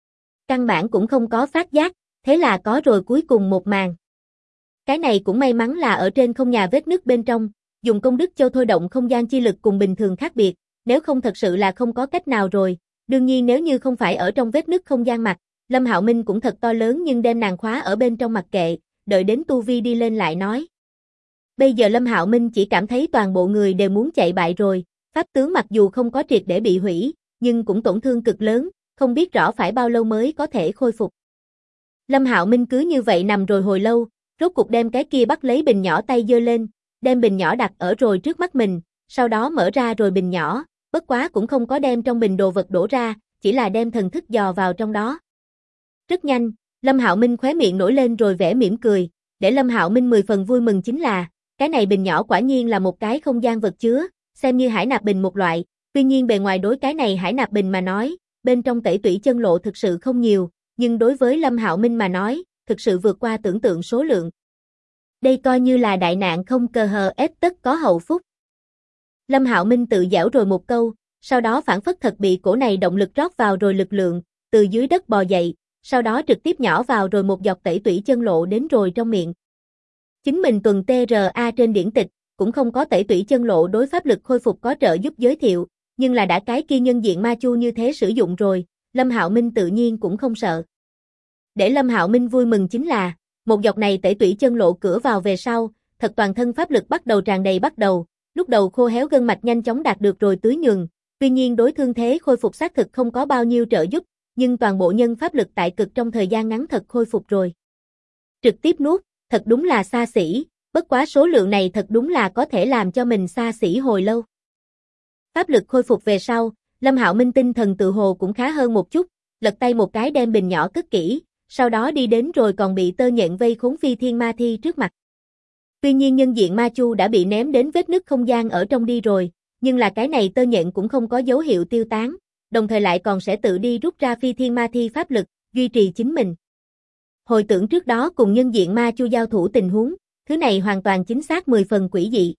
Căn bản cũng không có phát giác, thế là có rồi cuối cùng một màn. Cái này cũng may mắn là ở trên không nhà vết nứt bên trong, dùng công đức châu thôi động không gian chi lực cùng bình thường khác biệt, nếu không thật sự là không có cách nào rồi, đương nhiên nếu như không phải ở trong vết nứt không gian mặt, Lâm Hạo Minh cũng thật to lớn nhưng đem nàng khóa ở bên trong mặc kệ, đợi đến tu vi đi lên lại nói. Bây giờ Lâm Hạo Minh chỉ cảm thấy toàn bộ người đều muốn chạy bại rồi, pháp tướng mặc dù không có triệt để bị hủy, nhưng cũng tổn thương cực lớn, không biết rõ phải bao lâu mới có thể khôi phục. Lâm Hạo Minh cứ như vậy nằm rồi hồi lâu, rốt cục đem cái kia bắt lấy bình nhỏ tay giơ lên, đem bình nhỏ đặt ở rồi trước mắt mình, sau đó mở ra rồi bình nhỏ, bất quá cũng không có đem trong bình đồ vật đổ ra, chỉ là đem thần thức dò vào trong đó. Rất nhanh, Lâm Hạo Minh khóe miệng nổi lên rồi vẻ mỉm cười, để Lâm Hạo Minh 10 phần vui mừng chính là, cái này bình nhỏ quả nhiên là một cái không gian vật chứa, xem như hải nạp bình một loại, tuy nhiên bề ngoài đối cái này hải nạp bình mà nói, bên trong tẩy tủy chân lộ thực sự không nhiều, nhưng đối với Lâm Hạo Minh mà nói, thực sự vượt qua tưởng tượng số lượng. Đây coi như là đại nạn không cơ hờ ép tất có hậu phúc. Lâm Hạo Minh tự giễu rồi một câu, sau đó phản phất thật bị cổ này động lực rót vào rồi lực lượng, từ dưới đất bò dậy, sau đó trực tiếp nhỏ vào rồi một giọt tẩy tủy chân lộ đến rồi trong miệng. Chính mình tuần TRA trên điển tịch, cũng không có tẩy tủy chân lộ đối pháp lực khôi phục có trợ giúp giới thiệu, nhưng là đã cái kia nhân diện ma chu như thế sử dụng rồi, Lâm Hạo Minh tự nhiên cũng không sợ. Để Lâm Hạo Minh vui mừng chính là, một giọt này tẩy tủy chân lộ cửa vào về sau, thật toàn thân pháp lực bắt đầu tràn đầy bắt đầu, lúc đầu khô héo gân mạch nhanh chóng đạt được rồi tưới nhường, tuy nhiên đối thương thế khôi phục xác thực không có bao nhiêu trợ giúp, nhưng toàn bộ nhân pháp lực tại cực trong thời gian ngắn thật khôi phục rồi. Trực tiếp nuốt, thật đúng là xa xỉ, bất quá số lượng này thật đúng là có thể làm cho mình xa xỉ hồi lâu. Pháp lực khôi phục về sau, Lâm Hạo Minh tinh thần tự hồ cũng khá hơn một chút, lật tay một cái đem bình nhỏ cất kỹ, sau đó đi đến rồi còn bị tơ nhện vây khốn phi thiên ma thi trước mặt. Tuy nhiên nhân diện ma chu đã bị ném đến vết nứt không gian ở trong đi rồi, nhưng là cái này tơ nhện cũng không có dấu hiệu tiêu tán, đồng thời lại còn sẽ tự đi rút ra phi thiên ma thi pháp lực, duy trì chính mình. Hồi tưởng trước đó cùng nhân diện ma chu giao thủ tình huống, thứ này hoàn toàn chính xác 10 phần quỷ dị.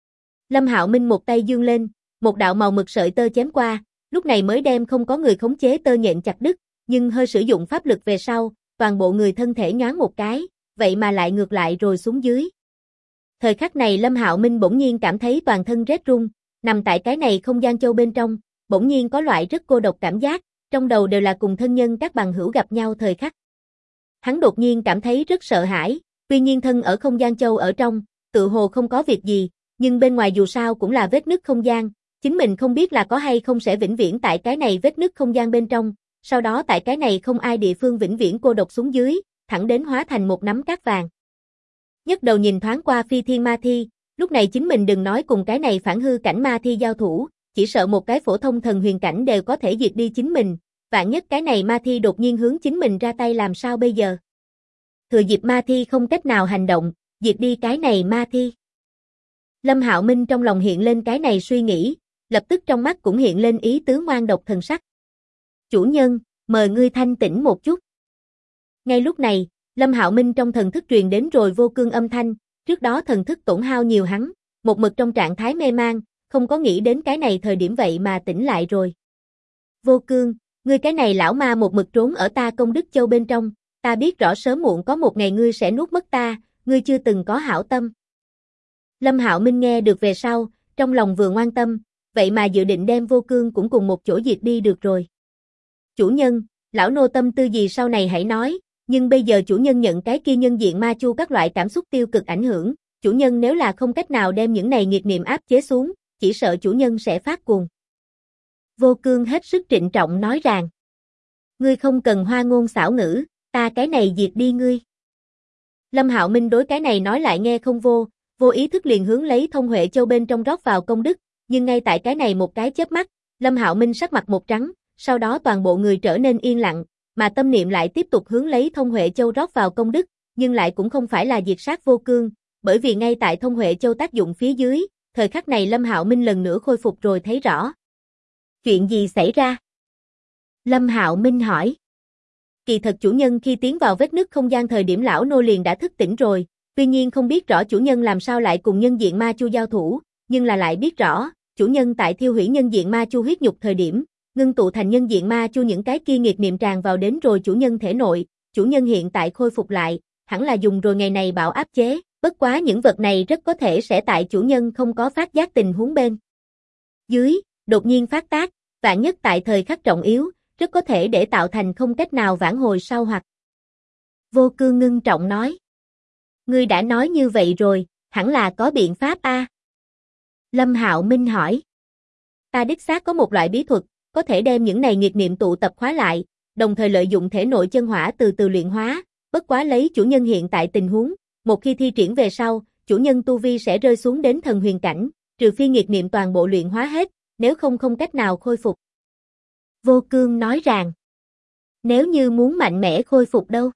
Lâm Hạo Minh một tay giương lên, một đạo màu mực sợi tơ chém qua, lúc này mới đem không có người khống chế tơ nhện chặt đứt, nhưng hơi sử dụng pháp lực về sau, toàn bộ người thân thể nhoáng một cái, vậy mà lại ngược lại rồi xuống dưới. Thời khắc này Lâm Hạo Minh bỗng nhiên cảm thấy toàn thân rét run, nằm tại cái này không gian châu bên trong, bỗng nhiên có loại rất cô độc cảm giác, trong đầu đều là cùng thân nhân các bằng hữu gặp nhau thời khắc. Hắn đột nhiên cảm thấy rất sợ hãi, tuy nhiên thân ở không gian châu ở trong, tự hồ không có việc gì, nhưng bên ngoài dù sao cũng là vết nứt không gian, Chính mình không biết là có hay không sẽ vĩnh viễn tại cái này vết nứt không gian bên trong, sau đó tại cái này không ai địa phương vĩnh viễn cô độc xuống dưới, thẳng đến hóa thành một nắm cát vàng. Nhấc đầu nhìn thoáng qua phi thiên ma thi, lúc này chính mình đừng nói cùng cái này phản hư cảnh ma thi giao thủ, chỉ sợ một cái phổ thông thần huyền cảnh đều có thể diệt đi chính mình, vạn nhất cái này ma thi đột nhiên hướng chính mình ra tay làm sao bây giờ? Thừa dịp ma thi không cách nào hành động, diệt đi cái này ma thi. Lâm Hạo Minh trong lòng hiện lên cái này suy nghĩ, lập tức trong mắt cũng hiện lên ý tứ ngoan độc thần sắc. Chủ nhân, mời ngươi thanh tĩnh một chút. Ngay lúc này, Lâm Hạo Minh trong thần thức truyền đến rồi vô cương âm thanh, trước đó thần thức tổn hao nhiều hắn, một mực trong trạng thái mê mang, không có nghĩ đến cái này thời điểm vậy mà tỉnh lại rồi. Vô cương, ngươi cái này lão ma một mực trốn ở ta Công Đức Châu bên trong, ta biết rõ sớm muộn có một ngày ngươi sẽ nuốt mất ta, ngươi chưa từng có hảo tâm. Lâm Hạo Minh nghe được về sau, trong lòng vừa ngoan tâm, vậy mà dự định đem vô cương cũng cùng một chỗ diệt đi được rồi. Chủ nhân, lão nô tâm tư gì sau này hãy nói, nhưng bây giờ chủ nhân nhận cái kia nhân diện ma chu các loại cảm xúc tiêu cực ảnh hưởng, chủ nhân nếu là không cách nào đem những này nghiệt niệm áp chế xuống, chỉ sợ chủ nhân sẽ phát cuồng. Vô cương hết sức trịnh trọng nói rằng, ngươi không cần hoa ngôn xảo ngữ, ta cái này diệt đi ngươi. Lâm Hạo Minh đối cái này nói lại nghe không vô ý thức liền hướng lấy Thông Huệ Châu bên trong rót vào công đức, nhưng ngay tại cái này một cái chớp mắt, Lâm Hạo Minh sắc mặt một trắng, sau đó toàn bộ người trở nên yên lặng, mà tâm niệm lại tiếp tục hướng lấy Thông Huệ Châu rót vào công đức, nhưng lại cũng không phải là diệt sát vô cương, bởi vì ngay tại Thông Huệ Châu tác dụng phía dưới, thời khắc này Lâm Hạo Minh lần nữa khôi phục rồi thấy rõ. Chuyện gì xảy ra? Lâm Hạo Minh hỏi. Kỳ thật chủ nhân khi tiến vào vết nứt không gian thời điểm lão nô liền đã thức tỉnh rồi, tuy nhiên không biết rõ chủ nhân làm sao lại cùng nhân diện ma chu giao thủ, nhưng là lại biết rõ, chủ nhân tại thiêu hủy nhân diện ma chu huyết nhục thời điểm, ngưng tụ thành nhân diện ma chu những cái kia nghiệt niệm tràn vào đến rồi chủ nhân thể nội, chủ nhân hiện tại khôi phục lại, hẳn là dùng rồi ngày này bạo áp chế, bất quá những vật này rất có thể sẽ tại chủ nhân không có phát giác tình huống bên dưới, đột nhiên phát tác, vạn nhất tại thời khắc trọng yếu, rất có thể để tạo thành không cách nào vãn hồi sau hoặc. Vô cương ngưng trọng nói. Ngươi đã nói như vậy rồi, hẳn là có biện pháp a. Lâm Hạo Minh hỏi. Ta đích xác có một loại bí thuật, có thể đem những này nghiệt niệm tụ tập khóa lại, đồng thời lợi dụng thể nội chân hỏa từ từ luyện hóa, bất quá lấy chủ nhân hiện tại tình huống, một khi thi triển về sau, chủ nhân tu vi sẽ rơi xuống đến thần huyền cảnh, trừ phi nghiệt niệm toàn bộ luyện hóa hết, nếu không không cách nào khôi phục. Vô cương nói rằng, nếu như muốn mạnh mẽ khôi phục đâu?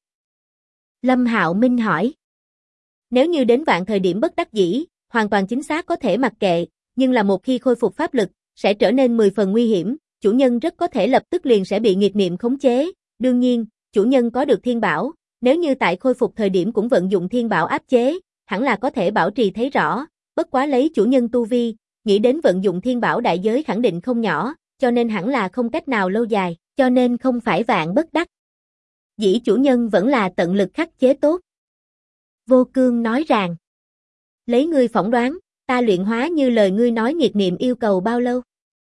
Lâm Hạo Minh hỏi. Nếu như đến vạn thời điểm bất đắc dĩ, hoàn toàn chính xác có thể mặc kệ, nhưng là một khi khôi phục pháp lực, sẽ trở nên 10 phần nguy hiểm, chủ nhân rất có thể lập tức liền sẽ bị nghiệt niệm khống chế, đương nhiên, chủ nhân có được thiên bảo, nếu như tại khôi phục thời điểm cũng vận dụng thiên bảo áp chế, hẳn là có thể bảo trì thấy rõ, bất quá lấy chủ nhân tu vi, nghĩ đến vận dụng thiên bảo đại giới khẳng định không nhỏ, cho nên hẳn là không cách nào lâu dài, cho nên không phải vạn bất đắc dĩ chủ nhân vẫn là tận lực khắc chế tốt. Vô cương nói rằng, lấy ngươi phỏng đoán, ta luyện hóa như lời ngươi nói nghiệt niệm yêu cầu bao lâu?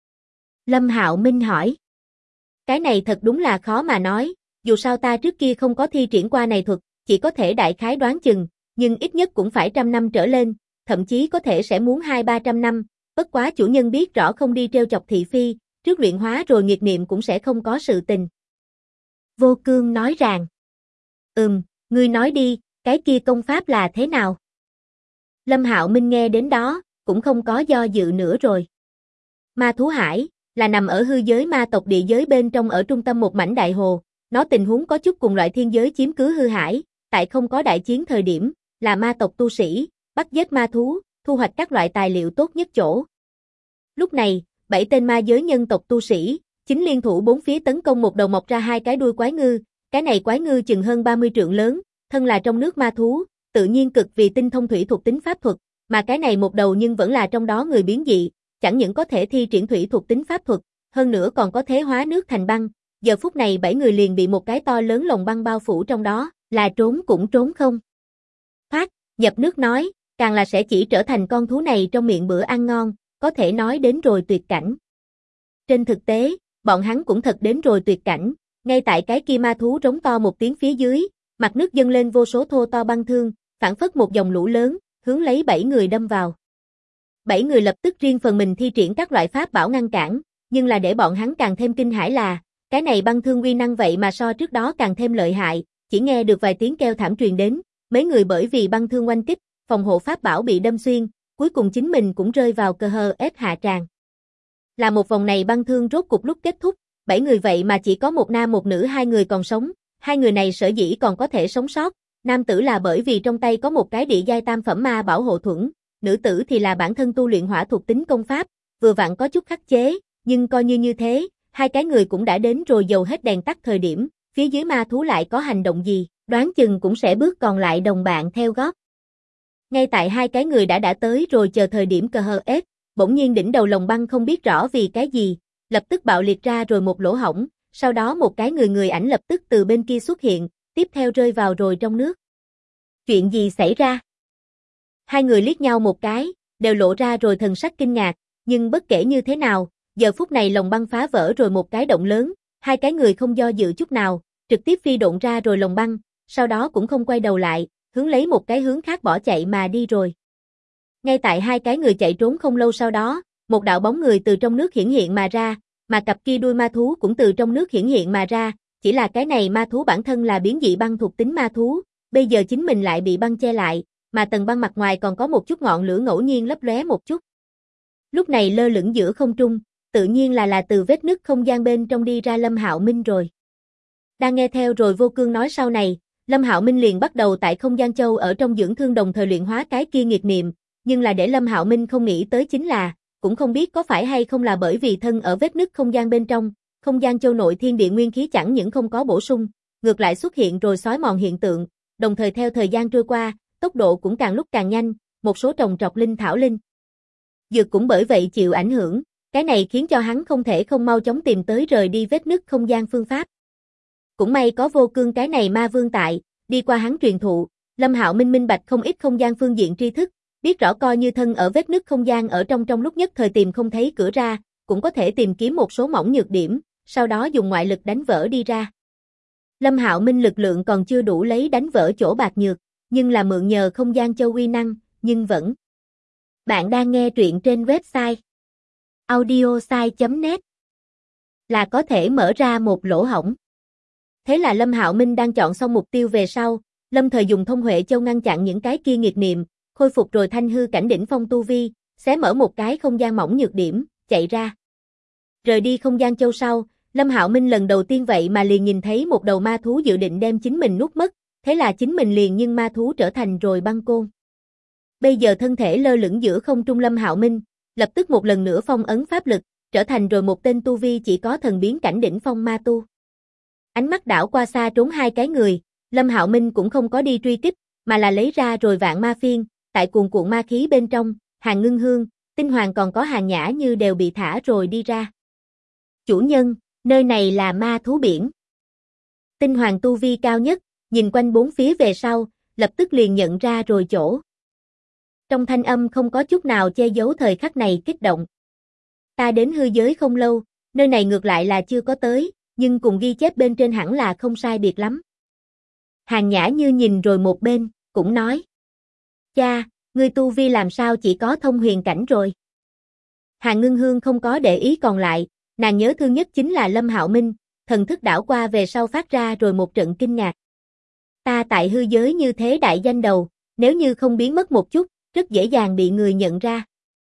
Lâm Hạo Minh hỏi. Cái này thật đúng là khó mà nói, dù sao ta trước kia không có thi triển qua này thuật, chỉ có thể đại khái đoán chừng, nhưng ít nhất cũng phải 100 năm trở lên, thậm chí có thể sẽ muốn 200-300 năm, bất quá chủ nhân biết rõ không đi trêu chọc thị phi, trước luyện hóa rồi nghiệt niệm cũng sẽ không có sự tình. Vô cương nói rằng, ngươi nói đi, cái kia công pháp là thế nào? Lâm Hạo Minh nghe đến đó, cũng không có do dự nữa rồi. Ma thú hải, là nằm ở hư giới ma tộc địa giới bên trong ở trung tâm một mảnh đại hồ, nó tình huống có chút cùng loại thiên giới chiếm cứ hư hải, tại không có đại chiến thời điểm, là ma tộc tu sĩ, bắt giết ma thú, thu hoạch các loại tài liệu tốt nhất chỗ. Lúc này, 7 tên ma giới nhân tộc tu sĩ, chính liên thủ bốn phía tấn công một đầu mọc ra hai cái đuôi quái ngư, cái này quái ngư chừng hơn 30 trượng lớn, thân là trong nước ma thú, tự nhiên cực vì tinh thông thủy thuộc tính pháp thuật, mà cái này một đầu nhưng vẫn là trong đó người biến dị, chẳng những có thể thi triển thủy thuộc tính pháp thuật, hơn nữa còn có thể hóa nước thành băng. Giờ phút này 7 người liền bị một cái to lớn lồng băng bao phủ trong đó, là trốn cũng trốn không thoát, nhập nước nói, càng là sẽ chỉ trở thành con thú này trong miệng bữa ăn ngon, có thể nói đến rồi tuyệt cảnh. Trên thực tế, bọn hắn cũng thật đến rồi tuyệt cảnh, ngay tại cái kia ma thú rống to một tiếng phía dưới, mặt nước dâng lên vô số thô to băng thương, phảng phất một dòng lũ lớn, hướng lấy 7 người đâm vào. 7 người lập tức riêng phần mình thi triển các loại pháp bảo ngăn cản, nhưng là để bọn hắn càng thêm kinh hãi là, cái này băng thương uy năng vậy mà so trước đó càng thêm lợi hại, chỉ nghe được vài tiếng kêu thảm truyền đến, mấy người bởi vì băng thương oanh kích, phòng hộ pháp bảo bị đâm xuyên, cuối cùng chính mình cũng rơi vào cơ hờ ép hạ tràng. Là một vòng này băng thương rốt cục lúc kết thúc, 7 người vậy mà chỉ có một nam một nữ 2 người còn sống, 2 người này sở dĩ còn có thể sống sót, nam tử là bởi vì trong tay có một cái địa giai tam phẩm ma bảo hộ thuẫn, nữ tử thì là bản thân tu luyện hỏa thuộc tính công pháp, vừa vặn có chút khắc chế, nhưng coi như thế, hai cái người cũng đã đến rồi dầu hết đèn tắt thời điểm, phía dưới ma thú lại có hành động gì, đoán chừng cũng sẽ bước còn lại đồng bạn theo gót. Ngay tại hai cái người đã tới rồi chờ thời điểm cờ hờ ép, bỗng nhiên đỉnh đầu lồng băng không biết rõ vì cái gì, lập tức bạo liệt ra rồi một lỗ hổng, sau đó một cái người ảnh lập tức từ bên kia xuất hiện, tiếp theo rơi vào rồi trong nước. Chuyện gì xảy ra? Hai người liếc nhau một cái, đều lộ ra rồi thần sắc kinh ngạc, nhưng bất kể như thế nào, giờ phút này lồng băng phá vỡ rồi một cái động lớn, hai cái người không do dự chút nào, trực tiếp phi độn ra rồi lồng băng, sau đó cũng không quay đầu lại, hướng lấy một cái hướng khác bỏ chạy mà đi rồi. Ngay tại hai cái người chạy trốn không lâu sau đó, một đạo bóng người từ trong nước hiển hiện mà ra, mà cặp kia đuôi ma thú cũng từ trong nước hiển hiện mà ra, chỉ là cái này ma thú bản thân là biến dị băng thuộc tính ma thú, bây giờ chính mình lại bị băng che lại, mà tầng băng mặt ngoài còn có một chút ngọn lửa ngẫu nhiên lấp lóe một chút. Lúc này lơ lửng giữa không trung, tự nhiên là từ vết nứt không gian bên trong đi ra Lâm Hạo Minh rồi. Đang nghe theo rồi Vô Cương nói sau này, Lâm Hạo Minh liền bắt đầu tại không gian châu ở trong dưỡng thương đồng thời luyện hóa cái kia nghiệt niệm, nhưng là để Lâm Hạo Minh không nghĩ tới chính là, cũng không biết có phải hay không là bởi vì thân ở vết nứt không gian bên trong, không gian châu nội thiên địa nguyên khí chẳng những không có bổ sung, ngược lại xuất hiện rồi xói mòn hiện tượng, đồng thời theo thời gian trôi qua, tốc độ cũng càng lúc càng nhanh, một số trồng trọt linh thảo linh dược cũng bởi vậy chịu ảnh hưởng, cái này khiến cho hắn không thể không mau chóng tìm tới rời đi vết nứt không gian phương pháp. Cũng may có Vô Cương cái này ma vương tại, đi qua hắn truyền thụ, Lâm Hạo Minh minh bạch không ít không gian phương diện tri thức, biết rõ coi như thân ở vết nứt không gian ở trong lúc nhất thời tìm không thấy cửa ra, cũng có thể tìm kiếm một số mỏng nhược điểm, sau đó dùng ngoại lực đánh vỡ đi ra. Lâm Hạo Minh lực lượng còn chưa đủ lấy đánh vỡ chỗ bạc nhược, nhưng là mượn nhờ không gian châu uy năng, nhưng vẫn. Bạn đang nghe truyện trên website audiosai.net là có thể mở ra một lỗ hổng. Thế là Lâm Hạo Minh đang chọn xong mục tiêu về sau, Lâm thời dùng thông huệ châu ngăn chặn những cái kia nghiệt niệm, khôi phục rồi thanh hư cảnh đỉnh phong tu vi, xé mở một cái không gian mỏng nhược điểm, chạy ra. Rời đi không gian châu sau, Lâm Hạo Minh lần đầu tiên vậy mà liền nhìn thấy một đầu ma thú dự định đem chính mình nuốt mất, thế là chính mình liền nhưng ma thú trở thành rồi băng côn. Bây giờ thân thể lơ lửng giữa không trung Lâm Hạo Minh, lập tức một lần nữa phong ấn pháp lực, trở thành rồi một tên tu vi chỉ có thần biến cảnh đỉnh phong ma tu. Ánh mắt đảo qua xa trốn hai cái người, Lâm Hạo Minh cũng không có đi truy kích, mà là lấy ra rồi vạn ma phiên, tại cuồn cuộn ma khí bên trong, Hàng Ngưng Hương, Tinh Hoàng còn có Hàng Nhã Như đều bị thả rồi đi ra. Chủ nhân, nơi này là ma thú biển. Tinh Hoàng tu vi cao nhất, nhìn quanh bốn phía về sau, lập tức liền nhận ra rồi chỗ. Trong thanh âm không có chút nào che giấu thời khắc này kích động. Ta đến hư giới không lâu, nơi này ngược lại là chưa có tới, nhưng cùng ghi chép bên trên hẳn là không sai biệt lắm. Hàng Nhã Như nhìn rồi một bên, cũng nói. Cha, ngươi tu vi làm sao chỉ có thông huyền cảnh rồi. Hàng Ngưng Hương không có để ý còn lại, nàng nhớ thương nhất chính là Lâm Hạo Minh, thần thức đảo qua về sau phát ra rồi một trận kinh ngạc. Ta tại hư giới như thế đại danh đầu, nếu như không biến mất một chút, rất dễ dàng bị người nhận ra.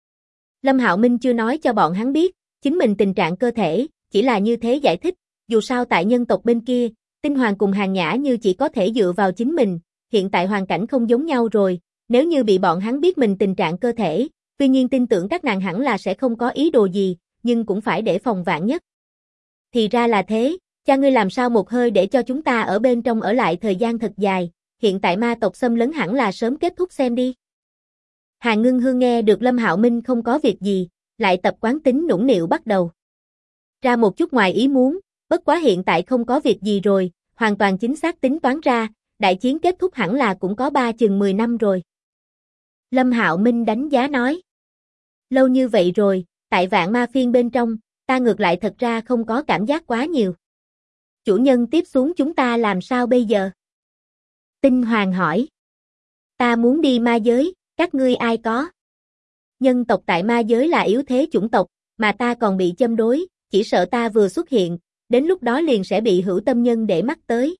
Lâm Hạo Minh chưa nói cho bọn hắn biết, chính mình tình trạng cơ thể, chỉ là như thế giải thích, dù sao tại nhân tộc bên kia, Tinh Hoàng cùng Hàng Nhã Như chỉ có thể dựa vào chính mình, hiện tại hoàn cảnh không giống nhau rồi, nếu như bị bọn hắn biết mình tình trạng cơ thể, tuy nhiên tin tưởng các nàng hẳn là sẽ không có ý đồ gì, nhưng cũng phải để phòng vạn nhất. Thì ra là thế, cha ngươi làm sao một hơi để cho chúng ta ở bên trong ở lại thời gian thật dài, hiện tại ma tộc xâm lấn hẳn là sớm kết thúc xem đi. Hàng Ngưng Hương nghe được Lâm Hạo Minh không có việc gì, lại tập quán tính nũng nịu bắt đầu. Ra một chút ngoài ý muốn, bất quá hiện tại không có việc gì rồi, hoàn toàn chính xác tính toán ra, đại chiến kết thúc hẳn là cũng có chừng 10 năm rồi. Lâm Hạo Minh đánh giá nói. Lâu như vậy rồi, tại vạn ma phiên bên trong, ta ngược lại thật ra không có cảm giác quá nhiều. Chủ nhân tiếp xuống chúng ta làm sao bây giờ? Tinh Hoàng hỏi. Ta muốn đi ma giới, các ngươi ai có? Nhân tộc tại ma giới là yếu thế chủng tộc, mà ta còn bị châm đối, chỉ sợ ta vừa xuất hiện, đến lúc đó liền sẽ bị hữu tâm nhân để mắt tới.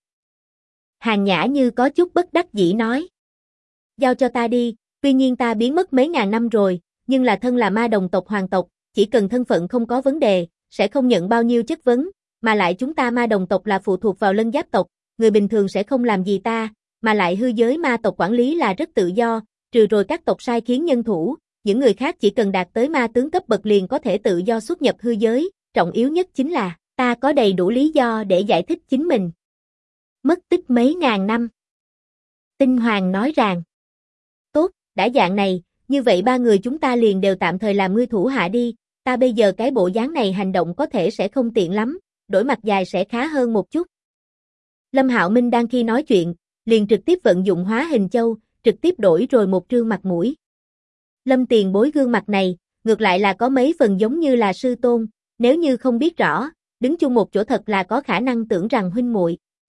Hàn Nhã Như có chút bất đắc dĩ nói. Giao cho ta đi, tuy nhiên ta biến mất mấy ngàn năm rồi, nhưng là thân là ma đồng tộc hoàng tộc, chỉ cần thân phận không có vấn đề, sẽ không nhận bao nhiêu chất vấn, mà lại chúng ta ma đồng tộc là phụ thuộc vào lân giáp tộc, người bình thường sẽ không làm gì ta, mà lại hư giới ma tộc quản lý là rất tự do, trừ rồi các tộc sai khiến nhân thủ, những người khác chỉ cần đạt tới ma tướng cấp bậc liền có thể tự do xuất nhập hư giới, trọng yếu nhất chính là, ta có đầy đủ lý do để giải thích chính mình. Mất tích mấy ngàn năm. Tinh Hoàng nói rằng, tốt, đã dạng này, như vậy ba người chúng ta liền đều tạm thời làm ngươi thủ hạ đi, ta bây giờ cái bộ dáng này hành động có thể sẽ không tiện lắm, đổi mặt dài sẽ khá hơn một chút. Lâm Hạo Minh đang khi nói chuyện, liền trực tiếp vận dụng hóa hình châu, trực tiếp đổi rồi một trương mặt mũi. Lâm tiền bối gương mặt này, ngược lại là có mấy phần giống như là sư tôn, nếu như không biết rõ, đứng chung một chỗ thật là có khả năng tưởng rằng huynh muội.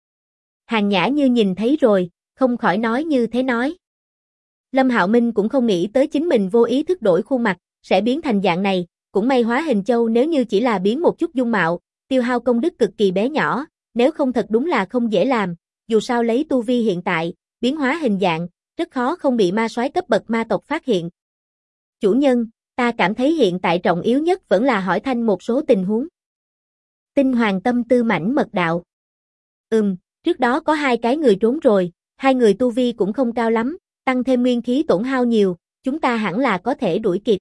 Hàn Nhã Như nhìn thấy rồi, không khỏi nói như thế nói. Lâm Hạo Minh cũng không nghĩ tới chính mình vô ý thức đổi khuôn mặt, sẽ biến thành dạng này, cũng may hóa hình châu nếu như chỉ là biến một chút dung mạo, tiêu hao công đức cực kỳ bé nhỏ, nếu không thật đúng là không dễ làm, dù sao lấy tu vi hiện tại, biến hóa hình dạng, rất khó không bị ma soái cấp bậc ma tộc phát hiện. Chủ nhân, ta cảm thấy hiện tại trọng yếu nhất vẫn là hỏi thanh một số tình huống. Tinh Hoàng tâm tư mảnh mật đạo. Trước đó có 2 cái người trốn rồi, 2 người tu vi cũng không cao lắm, tăng thêm nguyên khí tổn hao nhiều, chúng ta hẳn là có thể đuổi kịp.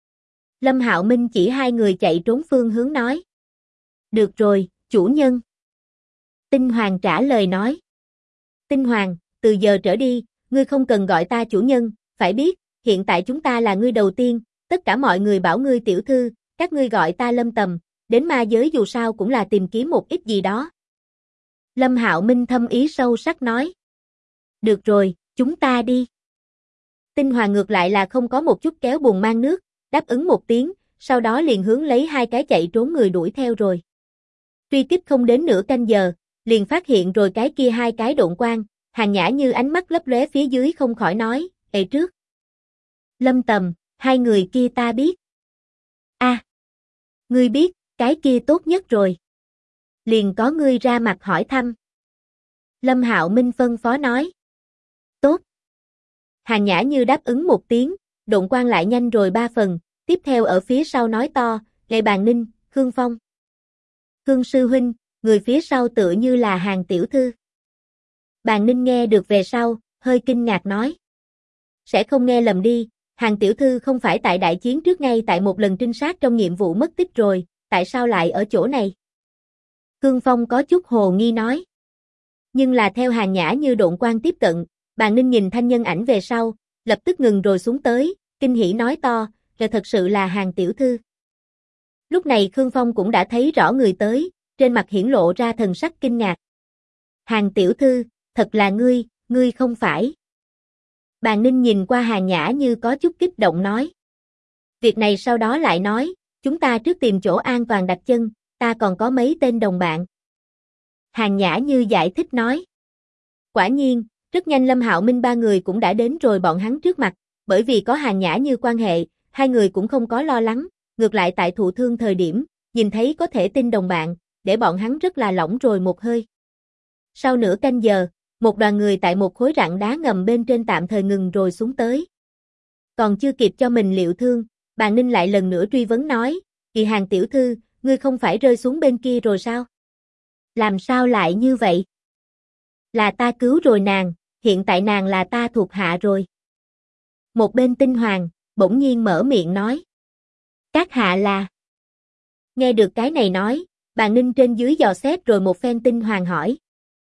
Lâm Hạo Minh chỉ 2 người chạy trốn phương hướng nói. Được rồi, chủ nhân. Tinh Hoàng trả lời nói. Tinh Hoàng, từ giờ trở đi, ngươi không cần gọi ta chủ nhân, phải biết, hiện tại chúng ta là ngươi đầu tiên, tất cả mọi người bảo ngươi tiểu thư, các ngươi gọi ta Lâm Tầm, đến ma giới dù sao cũng là tìm kiếm một ít gì đó. Lâm Hạo Minh thâm ý sâu sắc nói. Được rồi, chúng ta đi. Tinh Hoàng ngược lại là không có một chút kéo bùn mang nước, đáp ứng một tiếng, sau đó liền hướng lấy 2 cái chạy trốn người đuổi theo rồi. Truy kích không đến nửa canh giờ, liền phát hiện rồi cái kia 2 cái độn quang, Hàn Nhã Như ánh mắt lấp lóe phía dưới không khỏi nói, ê trước. Lâm Tầm, 2 người kia ta biết. Ngươi biết, cái kia tốt nhất rồi. Liền có ngươi ra mặt hỏi thăm. Lâm Hạo Minh phân phó nói. Tốt. Hàn Nhã Như đáp ứng một tiếng, độn quang lại nhanh rồi 3 phần, tiếp theo ở phía sau nói to, Lệ Bàn Ninh, Khương Phong. Khương sư huynh, người phía sau tựa như là Hàn tiểu thư. Bàn Ninh nghe được về sau, hơi kinh ngạc nói. Sẽ không nghe lầm đi, Hàn tiểu thư không phải tại đại chiến trước ngay tại một lần trinh sát trong nhiệm vụ mất tích rồi, tại sao lại ở chỗ này? Khương Phong có chút hồ nghi nói. Nhưng là theo Hàn Nhã Như độn quang tiếp cận, Bàn Ninh nhìn thanh nhân ảnh về sau, lập tức ngừng rồi xuống tới, kinh hỉ nói to, là thật sự là Hàn tiểu thư. Lúc này Khương Phong cũng đã thấy rõ người tới, trên mặt hiển lộ ra thần sắc kinh ngạc. Hàn tiểu thư, thật là ngươi không phải. Bàn Ninh nhìn qua Hàn Nhã Như có chút kích động nói. Việc này sau đó lại nói, chúng ta trước tìm chỗ an toàn đặt chân, ta còn có mấy tên đồng bạn. Hàn Nhã Như giải thích nói. Quả nhiên, rất nhanh Lâm Hạo Minh 3 người cũng đã đến rồi bọn hắn trước mặt, bởi vì có Hàn Nhã Như quan hệ, 2 người cũng không có lo lắng, ngược lại tại thụ thương thời điểm, nhìn thấy có thể tin đồng bạn, để bọn hắn rất là lỏng rồi một hơi. Sau nửa canh giờ, một đoàn người tại một khối rạn đá ngầm bên trên tạm thời ngừng rồi xuống tới. Còn chưa kịp cho mình liệu thương, Bàn Ninh lại lần nữa truy vấn nói, Kỳ Hàn tiểu thư, ngươi không phải rơi xuống bên kia rồi sao? Làm sao lại như vậy? Là ta cứu rồi nàng, hiện tại nàng là ta thuộc hạ rồi. Một bên Tinh Hoàng, bỗng nhiên mở miệng nói. Các hạ là... Nghe được cái này nói, Bàn Ninh trên dưới dò xét rồi một phen. Tinh Hoàng hỏi.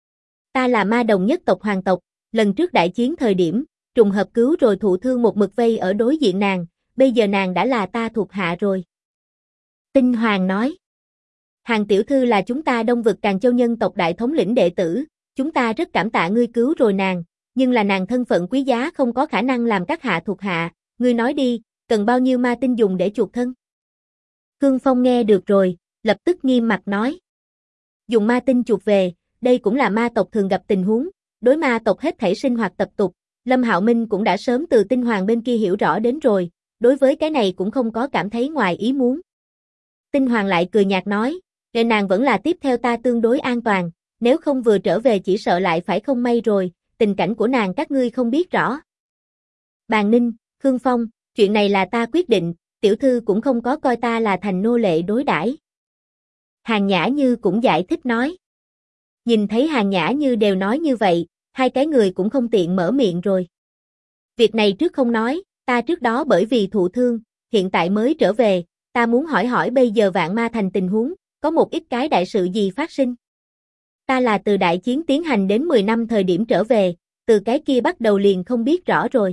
Ta là ma đồng nhất tộc hoàng tộc, lần trước đại chiến thời điểm, trùng hợp cứu rồi thụ thương một mực vây ở đối diện nàng, bây giờ nàng đã là ta thuộc hạ rồi. Tinh Hoàng nói. Hàn tiểu thư là chúng ta Đông vực Càn Châu nhân tộc đại thống lĩnh đệ tử, chúng ta rất cảm tạ ngươi cứu rồi nàng, nhưng là nàng thân phận quý giá không có khả năng làm các hạ thuộc hạ, ngươi nói đi, cần bao nhiêu ma tinh dùng để chuộc thân? Khương Phong nghe được rồi, lập tức nghiêm mặt nói. Dùng ma tinh chuộc về, đây cũng là ma tộc thường gặp tình huống, đối ma tộc hết thảy sinh hoạt tập tục, Lâm Hạo Minh cũng đã sớm từ Tinh Hoàng bên kia hiểu rõ đến rồi, đối với cái này cũng không có cảm thấy ngoài ý muốn. Tinh Hoàng lại cười nhạt nói, để nàng vẫn là tiếp theo ta tương đối an toàn, nếu không vừa trở về chỉ sợ lại phải không may rồi, tình cảnh của nàng các ngươi không biết rõ. Bàn Ninh, Khương Phong, chuyện này là ta quyết định, tiểu thư cũng không có coi ta là thành nô lệ đối đãi. Hàn Nhã Như cũng giải thích nói. Nhìn thấy Hàn Nhã Như đều nói như vậy, hai cái người cũng không tiện mở miệng rồi. Việc này trước không nói, ta trước đó bởi vì thụ thương, hiện tại mới trở về, ta muốn hỏi hỏi bây giờ Vạn Ma Thành tình huống, có một ít cái đại sự gì phát sinh. Ta là từ đại chiến tiến hành đến 10 năm thời điểm trở về, từ cái kia bắt đầu liền không biết rõ rồi.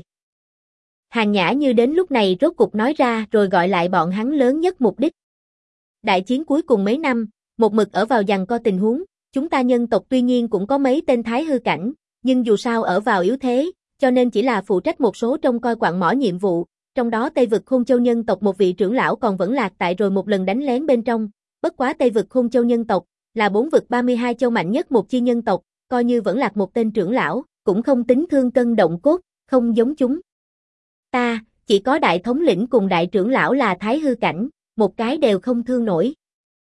Hàn Nhã Như đến lúc này rốt cục nói ra rồi gọi lại bọn hắn lớn nhất mục đích. Đại chiến cuối cùng mấy năm, một mực ở vào giằng co tình huống, chúng ta nhân tộc tuy nhiên cũng có mấy tên thái hư cảnh, nhưng dù sao ở vào yếu thế, cho nên chỉ là phụ trách một số trông coi quặng mỏ nhiệm vụ, trong đó Tây vực Khôn Châu nhân tộc một vị trưởng lão còn vẫn lạc tại rồi một lần đánh lén bên trong, bất quá Tây vực Khôn Châu nhân tộc là 4 vực 32 châu mạnh nhất một chi nhân tộc, coi như vẫn lạc một tên trưởng lão, cũng không tính thương cân động cốt, không giống chúng. Ta, chỉ có đại thống lĩnh cùng đại trưởng lão là thái hư cảnh, một cái đều không thương nổi.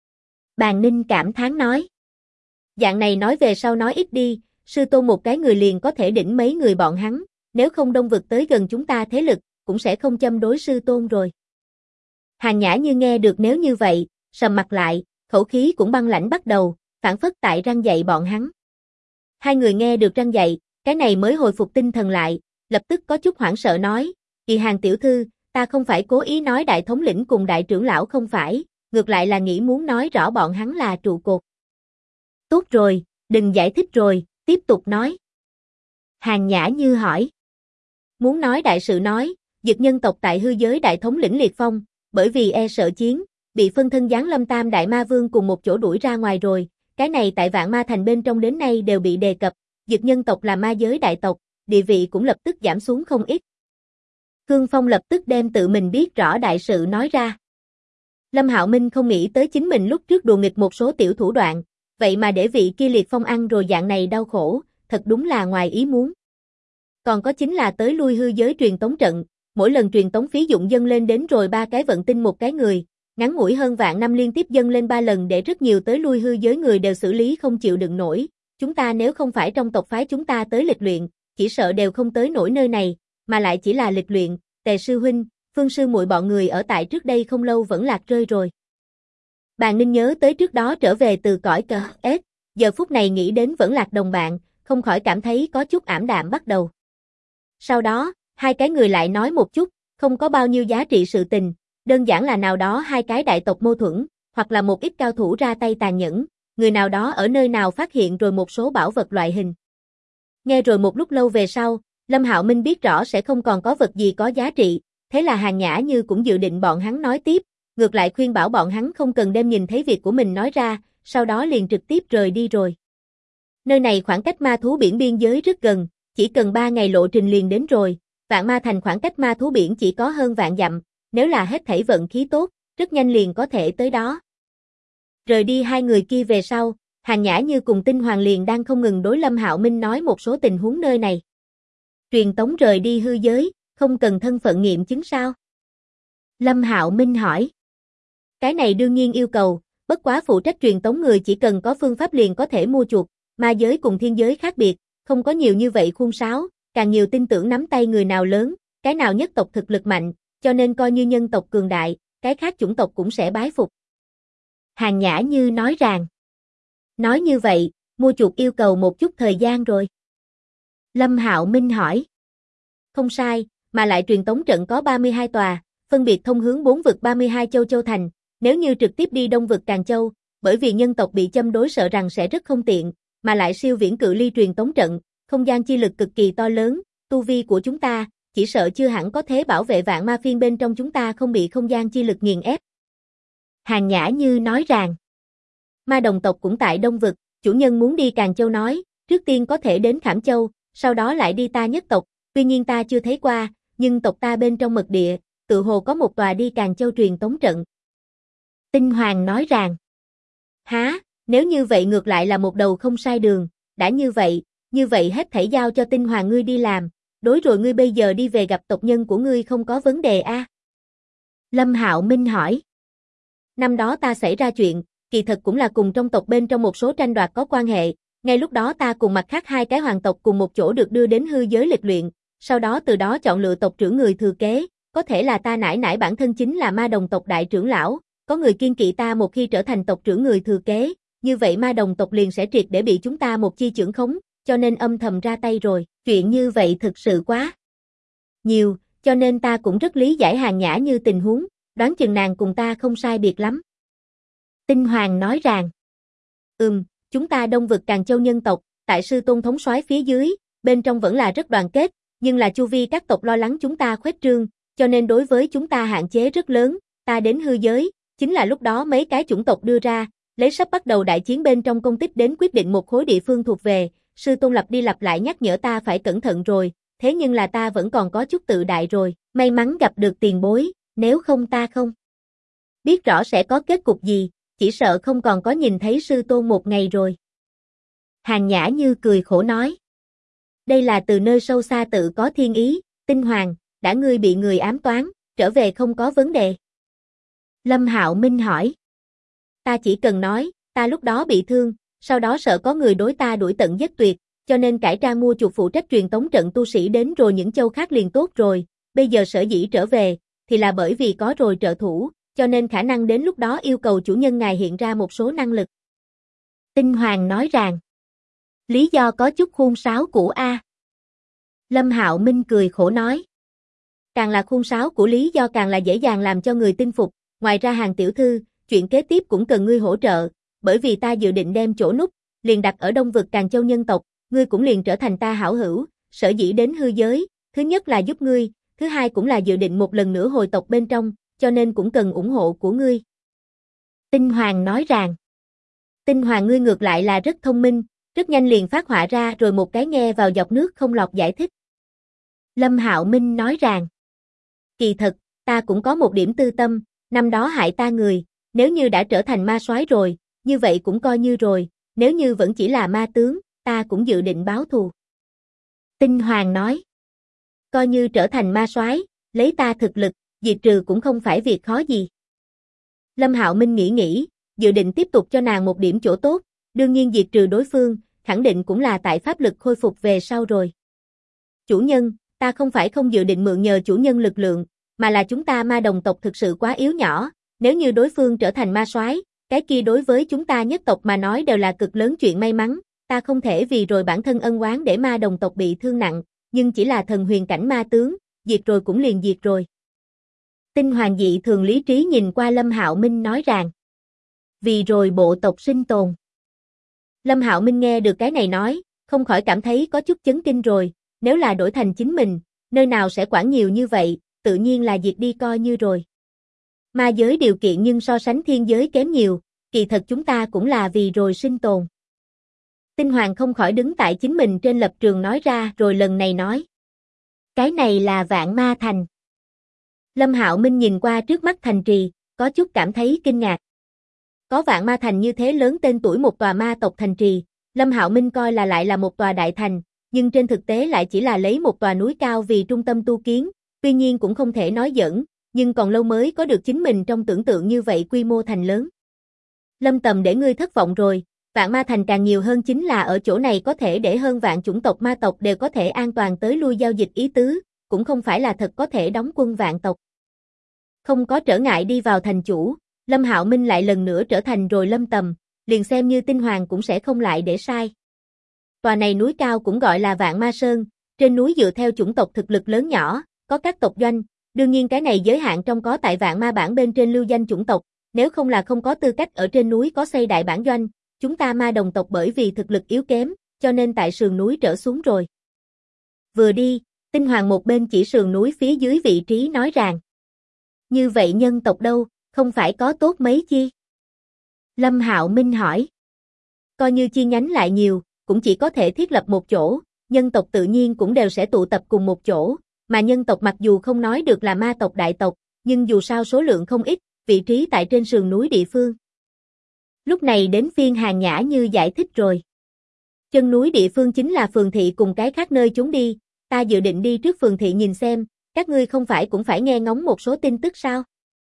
Bàn Ninh cảm thán nói. Dạng này nói về sau nói ít đi, sư tôn một cái người liền có thể đỉnh mấy người bọn hắn, nếu không đông vực tới gần chúng ta thế lực, cũng sẽ không châm đối sư tôn rồi. Hàn Nhã Như nghe được nếu như vậy, sầm mặt lại, khẩu khí cũng băng lãnh bắt đầu, phản phất tại răn dạy bọn hắn. Hai người nghe được răn dạy, cái này mới hồi phục tinh thần lại, lập tức có chút hoảng sợ nói, Kỳ Hàn tiểu thư, ta không phải cố ý nói đại thống lĩnh cùng đại trưởng lão không phải, ngược lại là nghĩ muốn nói rõ bọn hắn là trụ cột. Tốt rồi, đừng giải thích rồi, tiếp tục nói. Hàn Nhã Như hỏi. Muốn nói đại sự nói, Dực nhân tộc tại hư giới đại thống lĩnh Liệt Phong, bởi vì e sợ chiến, bị phân thân giáng lâm Tam Đại Ma Vương cùng một chỗ đuổi ra ngoài rồi, cái này tại Vạn Ma Thành bên trong đến nay đều bị đề cập, Dực nhân tộc là ma giới đại tộc, địa vị cũng lập tức giảm xuống không ít. Khương Phong lập tức đem tự mình biết rõ đại sự nói ra. Lâm Hạo Minh không nghĩ tới chính mình lúc trước đùa nghịch một số tiểu thủ đoạn, vậy mà để vị kia Liệt Phong ăn rồi dạng này đau khổ, thật đúng là ngoài ý muốn. Còn có chính là tới lui hư giới truyền tống trận, mỗi lần truyền tống phí dụng dâng lên đến rồi 3 cái vận tinh một cái người, ngắn ngủi hơn vạn năm liên tiếp dâng lên 3 lần để rất nhiều tới lui hư giới người đều xử lý không chịu đựng nổi, chúng ta nếu không phải trong tộc phái chúng ta tới lịch luyện, chỉ sợ đều không tới nổi nơi này, mà lại chỉ là lịch luyện, Tề sư huynh, Phương sư muội bọn người ở tại trước đây không lâu vẫn lạc rơi rồi. Bàn Ninh nhớ tới trước đó trở về từ cõi cờ ếch, giờ phút này nghĩ đến vẫn lạc đồng bạn, không khỏi cảm thấy có chút ảm đạm bắt đầu. Sau đó, hai cái người lại nói một chút, không có bao nhiêu giá trị sự tình, đơn giản là nào đó hai cái đại tộc mâu thuẫn, hoặc là một ít cao thủ ra tay tàn nhẫn, người nào đó ở nơi nào phát hiện rồi một số bảo vật loại hình. Nghe rồi một lúc lâu về sau, Lâm Hạo Minh biết rõ sẽ không còn có vật gì có giá trị, thế là Hàn Nhã Như cũng dự định bọn hắn nói tiếp, ngược lại khuyên bảo bọn hắn không cần đem nhìn thấy việc của mình nói ra, sau đó liền trực tiếp rời đi rồi. Nơi này khoảng cách ma thú biển biên giới rất gần, chỉ cần 3 ngày lộ trình liền đến rồi, Vạn Ma Thành khoảng cách ma thú biển chỉ có hơn vạn dặm, nếu là hết thảy vận khí tốt, rất nhanh liền có thể tới đó. Rời đi hai người kia về sau, Hàn Nhã Như cùng Tinh Hoàng liền đang không ngừng đối Lâm Hạo Minh nói một số tình huống nơi này. Truyền tống rời đi hư giới, không cần thân phận nghiệm chứng sao? Lâm Hạo Minh hỏi. Cái này đương nhiên yêu cầu, bất quá phụ trách truyền tống người chỉ cần có phương pháp liền có thể mua chuộc, ma giới cùng thiên giới khác biệt, không có nhiều như vậy khuôn sáo, càng nhiều tin tưởng nắm tay người nào lớn, cái nào nhất tộc thực lực mạnh, cho nên coi như nhân tộc cường đại, cái khác chủng tộc cũng sẽ bái phục. Hàn Nhã Như nói rằng. Nói như vậy, mua chuộc yêu cầu một chút thời gian rồi. Lâm Hạo Minh hỏi. Không sai, mà lại truyền tống trận có 32 tòa, phân biệt thông hướng 4 vực 32 châu châu thành, nếu như trực tiếp đi đông vực Càn Châu, bởi vì nhân tộc bị châm đối sợ rằng sẽ rất không tiện, mà lại siêu viễn cự ly truyền tống trận, không gian chi lực cực kỳ to lớn, tu vi của chúng ta, chỉ sợ chưa hẳn có thể bảo vệ vạn ma phiên bên trong chúng ta không bị không gian chi lực nghiền ép. Hàn Nhã Như nói rằng, ma đồng tộc cũng tại đông vực, chủ nhân muốn đi Càn Châu nói, trước tiên có thể đến Khảm Châu, sau đó lại đi ta nhất tộc, tuy nhiên ta chưa thấy qua, nhưng tộc ta bên trong mật địa, tự hồ có một tòa đi Càn Châu truyền tống trận. Tinh Hoàng nói rằng, há, nếu như vậy ngược lại là một đầu không sai đường, đã như vậy hết thảy giao cho Tinh Hoàng ngươi đi làm, đối rồi ngươi bây giờ đi về gặp tộc nhân của ngươi không có vấn đề a. Lâm Hạo Minh hỏi. Năm đó ta xảy ra chuyện, kỳ thật cũng là cùng trong tộc bên trong một số tranh đoạt có quan hệ, ngay lúc đó ta cùng mặt khác hai cái hoàng tộc cùng một chỗ được đưa đến hư giới lịch luyện, sau đó từ đó chọn lựa tộc trưởng người thừa kế, có thể là ta nải nải bản thân chính là ma đồng tộc đại trưởng lão, có người kiên kỵ ta một khi trở thành tộc trưởng người thừa kế, như vậy ma đồng tộc liền sẽ triệt để bị chúng ta một chi trưởng khống, cho nên âm thầm ra tay rồi, chuyện như vậy thực sự quá nhiều, cho nên ta cũng rất lý giải Hàn Nhã như tình huống, đoán chừng nàng cùng ta không sai biệt lắm. Tinh Hoàng nói rằng, chúng ta Đông vực Càn Châu nhân tộc, tại sư tôn thống soái phía dưới, bên trong vẫn là rất đoàn kết, nhưng là chu vi các tộc lo lắng chúng ta khuếch trương, cho nên đối với chúng ta hạn chế rất lớn, ta đến hư giới, chính là lúc đó mấy cái chủng tộc đưa ra, lấy sắp bắt đầu đại chiến bên trong công tích đến quyết định một khối địa phương thuộc về, sư tôn lặp đi lặp lại nhắc nhở ta phải cẩn thận rồi, thế nhưng là ta vẫn còn có chút tự đại rồi, may mắn gặp được tiền bối, nếu không ta không biết rõ sẽ có kết cục gì, chỉ sợ không còn có nhìn thấy sư tôn một ngày rồi. Hàn Nhã Như cười khổ nói. Đây là từ nơi sâu xa tự có thiên ý, Tinh Hoàng, đã ngươi bị người ám toán, trở về không có vấn đề. Lâm Hạo Minh hỏi. Ta chỉ cần nói, ta lúc đó bị thương, sau đó sợ có người đối ta đuổi tận giết tuyệt, cho nên cải trang mua chuộc phụ trách truyền tống trận tu sĩ đến rồi những châu khác liền tốt rồi, bây giờ sở dĩ trở về, thì là bởi vì có rồi trợ thủ, cho nên khả năng đến lúc đó yêu cầu chủ nhân ngài hiện ra một số năng lực. Tinh Hoàng nói rằng, lý do có chút khuôn sáo của A. Lâm Hạo Minh cười khổ nói. Càng là khuôn sáo của lý do càng là dễ dàng làm cho người tin phục, ngoài ra Hàn tiểu thư, chuyện kế tiếp cũng cần ngươi hỗ trợ, bởi vì ta dự định đem chỗ nút, liền đặt ở Đông vực Càn Châu nhân tộc, ngươi cũng liền trở thành ta hảo hữu, sở dĩ đến hư giới, thứ nhất là giúp ngươi, thứ hai cũng là dự định một lần nữa hồi tộc bên trong, cho nên cũng cần ủng hộ của ngươi. Tinh Hoàng nói rằng, Tinh Hoàng ngươi ngược lại là rất thông minh, rất nhanh liền phát họa ra rồi một cái nghe vào dọc nước không lọt giải thích. Lâm Hạo Minh nói rằng, kỳ thật, ta cũng có một điểm tư tâm, năm đó hại ta người, nếu như đã trở thành ma soái rồi, như vậy cũng coi như rồi, nếu như vẫn chỉ là ma tướng, ta cũng dự định báo thù. Tinh Hoàng nói, coi như trở thành ma soái, lấy ta thực lực, diệt trừ cũng không phải việc khó gì. Lâm Hạo Minh nghĩ, dự định tiếp tục cho nàng một điểm chỗ tốt, đương nhiên diệt trừ đối phương, khẳng định cũng là tại pháp lực khôi phục về sau rồi. Chủ nhân, ta không phải không dự định mượn nhờ chủ nhân lực lượng, mà là chúng ta ma đồng tộc thực sự quá yếu nhỏ, nếu như đối phương trở thành ma soái, cái kia đối với chúng ta nhất tộc mà nói đều là cực lớn chuyện may mắn, ta không thể vì rồi bản thân ân oán để ma đồng tộc bị thương nặng, nhưng chỉ là thần huyền cảnh ma tướng, diệt rồi cũng liền diệt rồi. Tinh Hoàng dị thường lý trí nhìn qua Lâm Hạo Minh nói rằng, vì rồi bộ tộc sinh tồn. Lâm Hạo Minh nghe được cái này nói, không khỏi cảm thấy có chút chấn kinh rồi, nếu là đổi thành chính mình, nơi nào sẽ quản nhiều như vậy, tự nhiên là diệt đi coi như rồi. Ma giới điều kiện nhưng so sánh thiên giới kém nhiều, kỳ thật chúng ta cũng là vì rồi sinh tồn. Tinh Hoàng không khỏi đứng tại chính mình trên lập trường nói ra rồi lần này nói. Cái này là Vạn Ma Thành. Lâm Hạo Minh nhìn qua trước mắt thành trì, có chút cảm thấy kinh ngạc. Có Vạn Ma Thành như thế lớn tên tuổi một tòa ma tộc thành trì, Lâm Hạo Minh coi là lại là một tòa đại thành, nhưng trên thực tế lại chỉ là lấy một tòa núi cao vì trung tâm tu kiến, tuy nhiên cũng không thể nói giỡn, nhưng còn lâu mới có được chính mình trong tưởng tượng như vậy quy mô thành lớn. Lâm Tầm để ngươi thất vọng rồi, Vạn Ma Thành càng nhiều hơn chính là ở chỗ này có thể để hơn vạn chủng tộc ma tộc đều có thể an toàn tới lui giao dịch ý tứ, cũng không phải là thật có thể đóng quân vạn tộc. Không có trở ngại đi vào thành chủ, Lâm Hạo Minh lại lần nữa trở thành rồi Lâm Tầm, liền xem như Tinh Hoàng cũng sẽ không lại để sai. Tòa này núi cao cũng gọi là Vạn Ma Sơn, trên núi dựa theo chủng tộc thực lực lớn nhỏ, có các tộc doanh, đương nhiên cái này giới hạn trong có tại Vạn Ma bản bên trên lưu danh chủng tộc, nếu không là không có tư cách ở trên núi có xây đại bản doanh, chúng ta ma đồng tộc bởi vì thực lực yếu kém, cho nên tại sườn núi trở xuống rồi. Vừa đi, Tinh Hoàng một bên chỉ sườn núi phía dưới vị trí nói rằng, như vậy nhân tộc đâu, không phải có tốt mấy chi? Lâm Hạo Minh hỏi. Coi như chi nhánh lại nhiều, cũng chỉ có thể thiết lập một chỗ, nhân tộc tự nhiên cũng đều sẽ tụ tập cùng một chỗ, mà nhân tộc mặc dù không nói được là ma tộc đại tộc, nhưng dù sao số lượng không ít, vị trí tại trên sườn núi địa phương. Lúc này đến phiên Hàn Nhã Như giải thích rồi. Chân núi địa phương chính là phường thị cùng cái khác nơi chúng đi, ta dự định đi trước phường thị nhìn xem, các ngươi không phải cũng phải nghe ngóng một số tin tức sao?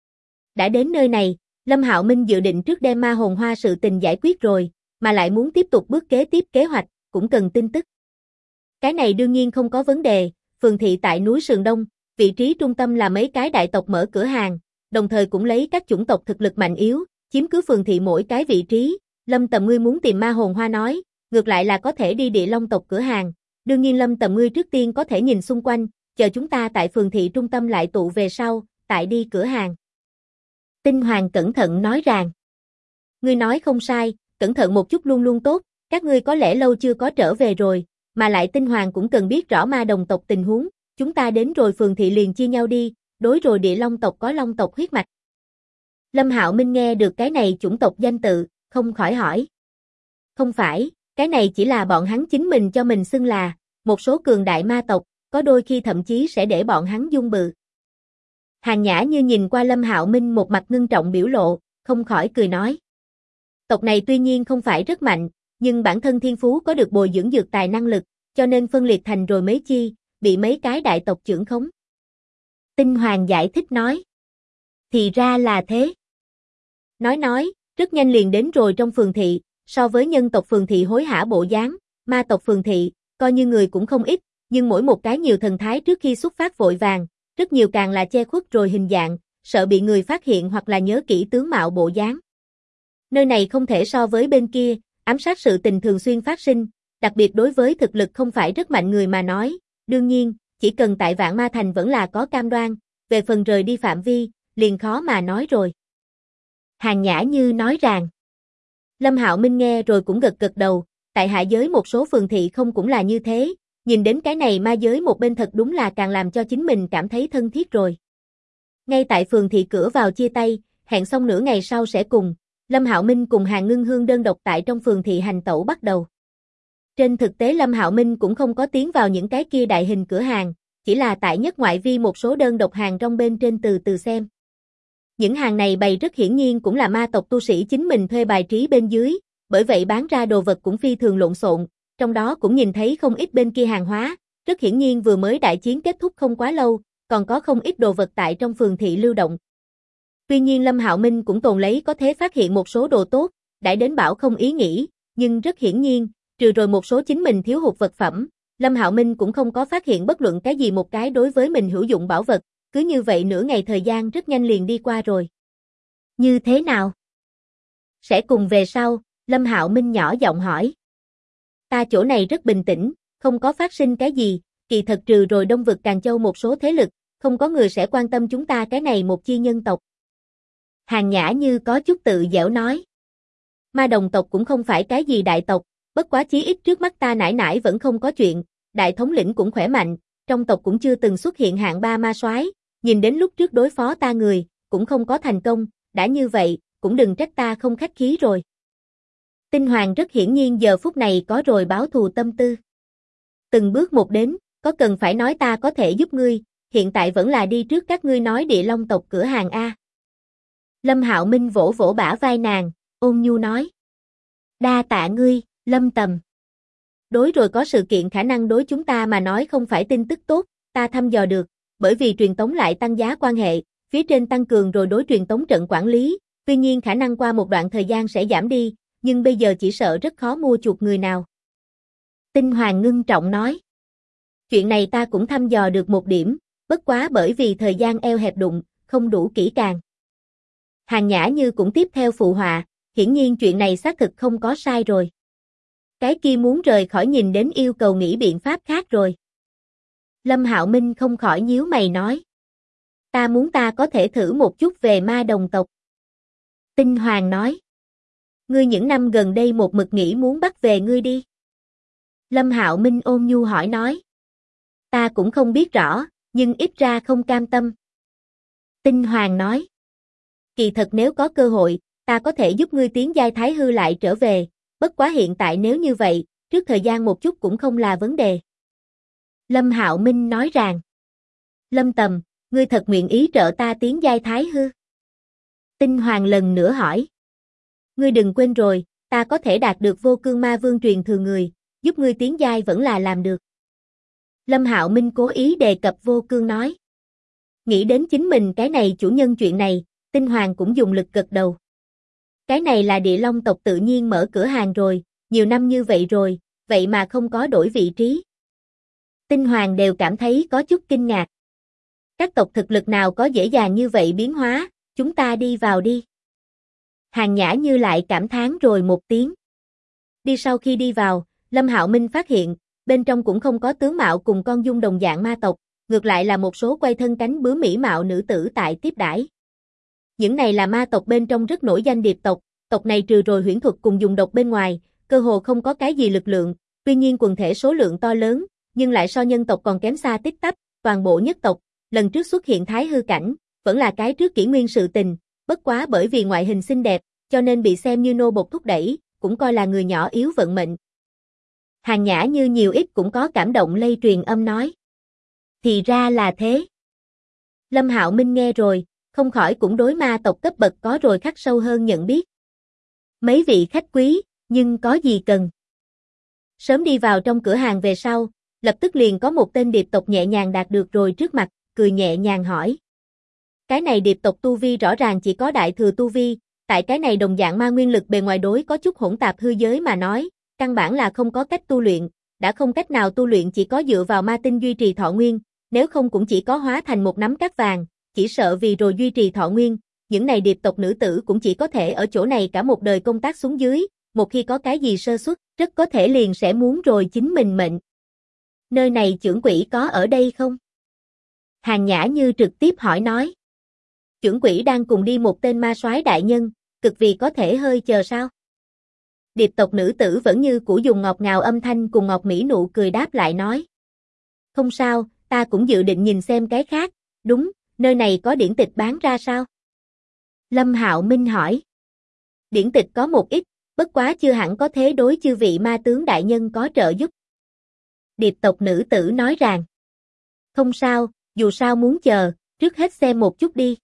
Đã đến nơi này, Lâm Hạo Minh dự định trước đem ma hồn hoa sự tình giải quyết rồi, mà lại muốn tiếp tục bước kế tiếp kế hoạch, cũng cần tin tức. Cái này đương nhiên không có vấn đề, phường thị tại núi Sườn Đông, vị trí trung tâm là mấy cái đại tộc mở cửa hàng, đồng thời cũng lấy các chủng tộc thực lực mạnh yếu, chiếm cứ phường thị mỗi cái vị trí. Lâm Tầm ngươi muốn tìm ma hồn hoa nói, ngược lại là có thể đi Địa Long tộc cửa hàng. Đương nhiên Lâm Tầm ngươi trước tiên có thể nhìn xung quanh, chờ chúng ta tại phường thị trung tâm lại tụ về sau, tại đi cửa hàng. Tinh Hoàng cẩn thận nói rằng, ngươi nói không sai, cẩn thận một chút luôn luôn tốt, các ngươi có lẽ lâu chưa có trở về rồi, mà lại Tinh Hoàng cũng cần biết rõ ma đồng tộc tình huống, chúng ta đến rồi phường thị liền chia nhau đi, đối rồi Địa Long tộc có Long tộc huyết mạch. Lâm Hạo Minh nghe được cái này chủng tộc danh tự, không khỏi hỏi. Không phải, cái này chỉ là bọn hắn chính mình cho mình xưng là, một số cường đại ma tộc, có đôi khi thậm chí sẽ để bọn hắn dung bự. Hàn Nhã Như nhìn qua Lâm Hạo Minh một mặt ngưng trọng biểu lộ, không khỏi cười nói. Tộc này tuy nhiên không phải rất mạnh, nhưng bản thân thiên phú có được bồi dưỡng dược tài năng lực, cho nên phân liệt thành rồi mấy chi, bị mấy cái đại tộc trưởng khống. Tinh Hoàng giải thích nói. Thì ra là thế. Nói, rất nhanh liền đến rồi trong phường thị, so với nhân tộc phường thị hối hả bộ dáng, ma tộc phường thị, coi như người cũng không ít, nhưng mỗi một cái nhiều thần thái trước khi xuất phát vội vàng, rất nhiều càng là che khuất rồi hình dạng, sợ bị người phát hiện hoặc là nhớ kỹ tướng mạo bộ dáng. Nơi này không thể so với bên kia, ám sát sự tình thường xuyên phát sinh, đặc biệt đối với thực lực không phải rất mạnh người mà nói, đương nhiên, chỉ cần tại Vạn Ma Thành vẫn là có cam đoan, về phần rời đi phạm vi, liền khó mà nói rồi. Hàn Nhã Như nói rằng, Lâm Hạo Minh nghe rồi cũng gật gật đầu, tại hạ giới một số phường thị không cũng là như thế, nhìn đến cái này ma giới một bên thật đúng là càng làm cho chính mình cảm thấy thân thiết rồi. Ngay tại phường thị cửa vào chia tay, hẹn xong nửa ngày sau sẽ cùng, Lâm Hạo Minh cùng Hàn Ngưng Hương đơn độc tại trong phường thị hành tẩu bắt đầu. Trên thực tế Lâm Hạo Minh cũng không có tiến vào những cái kia đại hình cửa hàng, chỉ là tại nhất ngoại vi một số đơn độc hàng trong bên trên từ từ xem. Những hàng này bày rất hiển nhiên cũng là ma tộc tu sĩ chính mình thuê bài trí bên dưới, bởi vậy bán ra đồ vật cũng phi thường lộn xộn, trong đó cũng nhìn thấy không ít bên kia hàng hóa, rất hiển nhiên vừa mới đại chiến kết thúc không quá lâu, còn có không ít đồ vật tại trong phường thị lưu động. Tuy nhiên Lâm Hạo Minh cũng tồn lấy có thể phát hiện một số đồ tốt, đãi đến bảo không ý nghĩ, nhưng rất hiển nhiên, trừ rồi một số chính mình thiếu hụt vật phẩm, Lâm Hạo Minh cũng không có phát hiện bất luận cái gì một cái đối với mình hữu dụng bảo vật, cứ như vậy nửa ngày thời gian rất nhanh liền đi qua rồi. Như thế nào? Sẽ cùng về sau, Lâm Hạo Minh nhỏ giọng hỏi. Ta chỗ này rất bình tĩnh, không có phát sinh cái gì, kỳ thật trừ rồi Đông vực Càn Châu một số thế lực, không có người sẽ quan tâm chúng ta cái này một chi nhân tộc. Hàn Nhã Như có chút tự giễu nói. Ma đồng tộc cũng không phải cái gì đại tộc, bất quá chí ít trước mắt ta nải nải vẫn không có chuyện, đại thống lĩnh cũng khỏe mạnh, trong tộc cũng chưa từng xuất hiện hạng ba ma soái, nhìn đến lúc trước đối phó ta người, cũng không có thành công, đã như vậy, cũng đừng trách ta không khách khí rồi. Tinh Hoàng rất hiển nhiên giờ phút này có rồi báo thù tâm tư. Từng bước một đến, có cần phải nói ta có thể giúp ngươi, hiện tại vẫn là đi trước các ngươi nói Địa Long tộc cửa hàng A. Lâm Hạo Minh vỗ vỗ bả vai nàng, ôn nhu nói. Đa tạ ngươi, Lâm Tầm. Đối rồi có sự kiện khả năng đối chúng ta mà nói không phải tin tức tốt, ta thăm dò được, bởi vì truyền tống lại tăng giá quan hệ, phía trên tăng cường rồi đối truyền tống trận quản lý, tuy nhiên khả năng qua một đoạn thời gian sẽ giảm đi, nhưng bây giờ chỉ sợ rất khó mua chuộc người nào. Tinh Hoàng ngưng trọng nói. Chuyện này ta cũng thăm dò được một điểm, bất quá bởi vì thời gian eo hẹp đụng, không đủ kỹ càng. Hàn Nhã Như cũng tiếp theo phụ họa, hiển nhiên chuyện này xác thực không có sai rồi. Cái kia muốn rời khỏi nhìn đến yêu cầu nghĩ biện pháp khác rồi. Lâm Hạo Minh không khỏi nhíu mày nói. Ta muốn ta có thể thử một chút về ma đồng tộc. Tinh Hoàng nói. Ngươi những năm gần đây một mực nghĩ muốn bắt về ngươi đi. Lâm Hạo Minh ôn nhu hỏi nói. Ta cũng không biết rõ, nhưng ít ra không cam tâm. Tinh Hoàng nói. Kỳ thật nếu có cơ hội, ta có thể giúp ngươi tiến giai thái hư lại trở về, bất quá hiện tại nếu như vậy, trước thời gian một chút cũng không là vấn đề. Lâm Hạo Minh nói rằng. Lâm Tầm, ngươi thật nguyện ý trợ ta tiến giai thái hư? Tinh Hoàng lần nữa hỏi. Ngươi đừng quên rồi, ta có thể đạt được vô cương ma vương truyền thừa người, giúp ngươi tiến giai vẫn là làm được. Lâm Hạo Minh cố ý đề cập vô cương nói. Nghĩ đến chính mình cái này chủ nhân chuyện này, Tinh Hoàng cũng dùng lực gật đầu. Cái này là Địa Long tộc tự nhiên mở cửa hàng rồi, nhiều năm như vậy rồi, vậy mà không có đổi vị trí. Tinh Hoàng đều cảm thấy có chút kinh ngạc. Các tộc thực lực nào có dễ dàng như vậy biến hóa, chúng ta đi vào đi. Hàn Nhã Như lại cảm thán rồi một tiếng. Sau khi đi vào, Lâm Hạo Minh phát hiện, bên trong cũng không có tướng mạo cùng con dung đồng dạng ma tộc, ngược lại là một số quay thân cánh bướm mỹ mạo nữ tử tại tiếp đãi. Những này là ma tộc bên trong rất nổi danh điệp tộc, tộc này trừ rồi huyễn thuật cùng dùng độc bên ngoài, cơ hồ không có cái gì lực lượng, tuy nhiên quần thể số lượng to lớn, nhưng lại so nhân tộc còn kém xa tít tắp, toàn bộ nhất tộc, lần trước xuất hiện thái hư cảnh, vẫn là cái trước kỷ nguyên sự tình, bất quá bởi vì ngoại hình xinh đẹp, cho nên bị xem như nô bộc thúc đẩy, cũng coi là người nhỏ yếu vận mệnh. Hàn Nhã Như nhiều ít cũng có cảm động lây truyền âm nói. Thì ra là thế. Lâm Hạo Minh nghe rồi, không khỏi cũng đối ma tộc cấp bậc có rồi khắc sâu hơn nhận biết. Mấy vị khách quý, nhưng có gì cần? Sớm đi vào trong cửa hàng về sau, lập tức liền có một tên điệp tộc nhẹ nhàng đạt được rồi trước mặt, cười nhẹ nhàng hỏi. Cái này điệp tộc tu vi rõ ràng chỉ có đại thừa tu vi, tại cái này đồng dạng ma nguyên lực bề ngoài đối có chút hỗn tạp hư giới mà nói, căn bản là không có cách tu luyện, đã không cách nào tu luyện chỉ có dựa vào ma tinh duy trì thọ nguyên, nếu không cũng chỉ có hóa thành một nắm cát vàng, chỉ sợ vì rồi duy trì thọ nguyên, những này điệp tộc nữ tử cũng chỉ có thể ở chỗ này cả một đời công tác xuống dưới, một khi có cái gì sơ suất, rất có thể liền sẽ muốn rồi chính mình mệnh. Nơi này chưởng quỷ có ở đây không? Hàn Nhã Như trực tiếp hỏi nói. Chưởng quỷ đang cùng đi một tên ma soái đại nhân, cực vì có thể hơi chờ sao? Điệp tộc nữ tử vẫn như cũ dùng ngọt ngào âm thanh cùng ngọt mỹ nụ cười đáp lại nói. Không sao, ta cũng dự định nhìn xem cái khác, đúng, nơi này có điển tịch bán ra sao? Lâm Hạo Minh hỏi. Điển tịch có một ít, bất quá chưa hẳn có thế đối chư vị ma tướng đại nhân có trợ giúp. Điệp tộc nữ tử nói rằng. Không sao, dù sao muốn chờ, trước hết xem một chút đi.